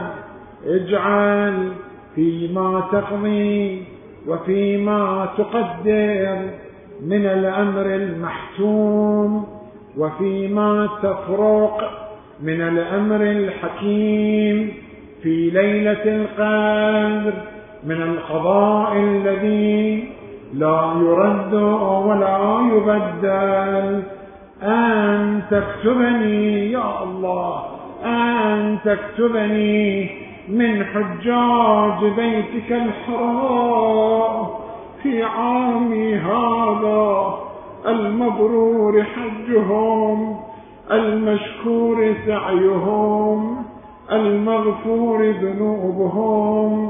اجعل فيما تقضي وفيما تقدر من الأمر المحتوم وفيما تفرق من الأمر الحكيم في ليلة القدر من القضاء الذي لا يرد ولا يبدل، أن تكتبني يا الله، أن تكتبني من حجاج بيتك الحرام في عامي هذا المبرور حجهم، المشكور سعيهم، المغفور ذنوبهم،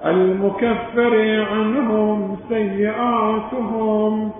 المكفر عنهم سيئاتهم.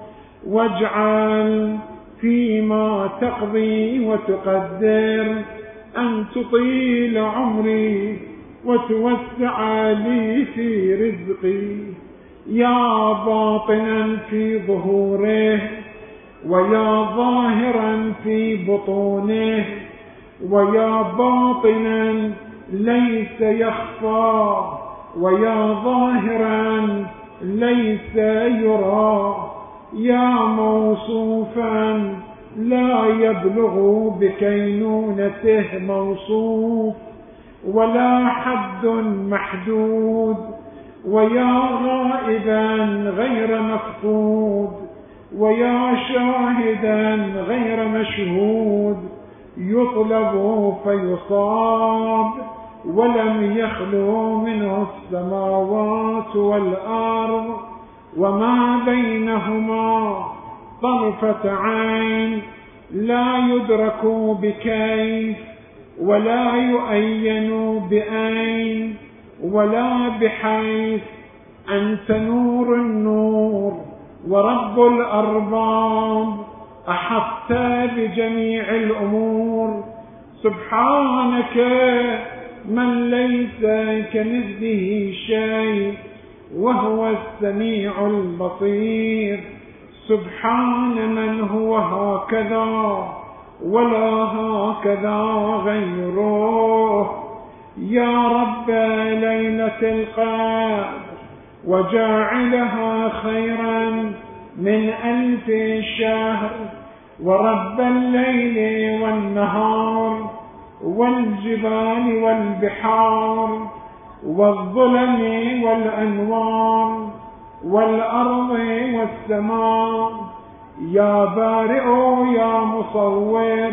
واجعل فيما تقضي وتقدر أن تطيل عمري وتوسع لي في رزقي، يا باطنا في ظهوره ويا ظاهرا في بطونه ويا باطنا ليس يخفى ويا ظاهرا ليس يرى، يا موصوفا لا يبلغ بكينونته موصوف ولا حد محدود، ويا غائبا غير مفقود ويا شاهدا غير مشهود، يطلب فيصاب ولم يخلو منه السماوات والأرض وما بينهما طرفة عين، لا يدرك بكيف ولا يؤين بأين ولا بحيث. أنت نور النور ورب الأرباب، أحطت بجميع الأمور. سبحانك من ليس كمثله شيء وهو السميع البصير. سبحان من هو هكذا ولا هكذا غيره. يا رب ليلة القدر وجاعلها خيرا من ألف شهر، ورب الليل والنهار والجبال والبحار والظلم والأنوار والأرض والسماء، يا بارئ يا مصور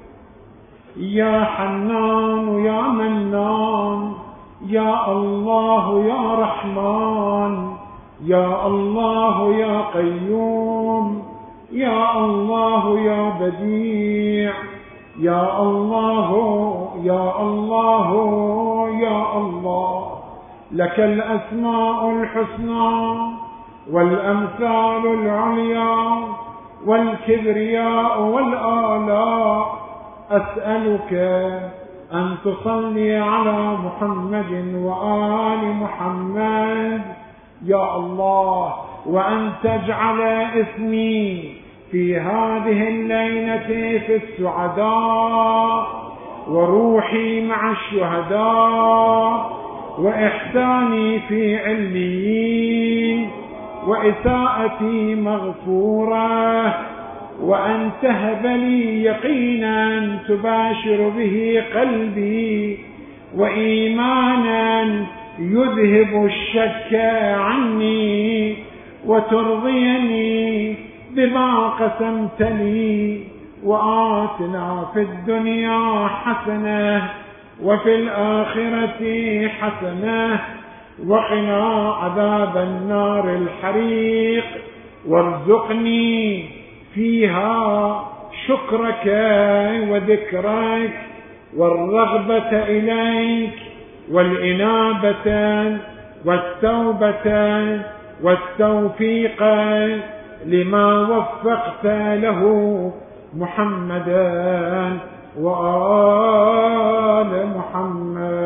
يا حنان يا منان، يا الله يا رحمن، يا الله يا قيوم، يا الله يا بديع، يا الله يا الله يا الله. لك الأسماء الحسنى والأمثال العليا والكبرياء والآلاء. أسألك أن تصلي على محمد وآل محمد يا الله، وأن تجعل اسمي في هذه الليلة في السعداء، وروحي مع الشهداء، وإحساني في عليين، وإساءتي مغفورة، وأن تهب لي يقينا تباشر به قلبي، وإيمانا يذهب الشك عني، وترضيني بما قسمت لي. وآتنا في الدنيا حسنة وفي الآخرة حسنة وقنا عذاب النار الحريق، وارزقني فيها شكرك وذكرك والرغبة إليك والإنابة والتوبة والتوفيق لما وفقت له محمدا وآل محمد.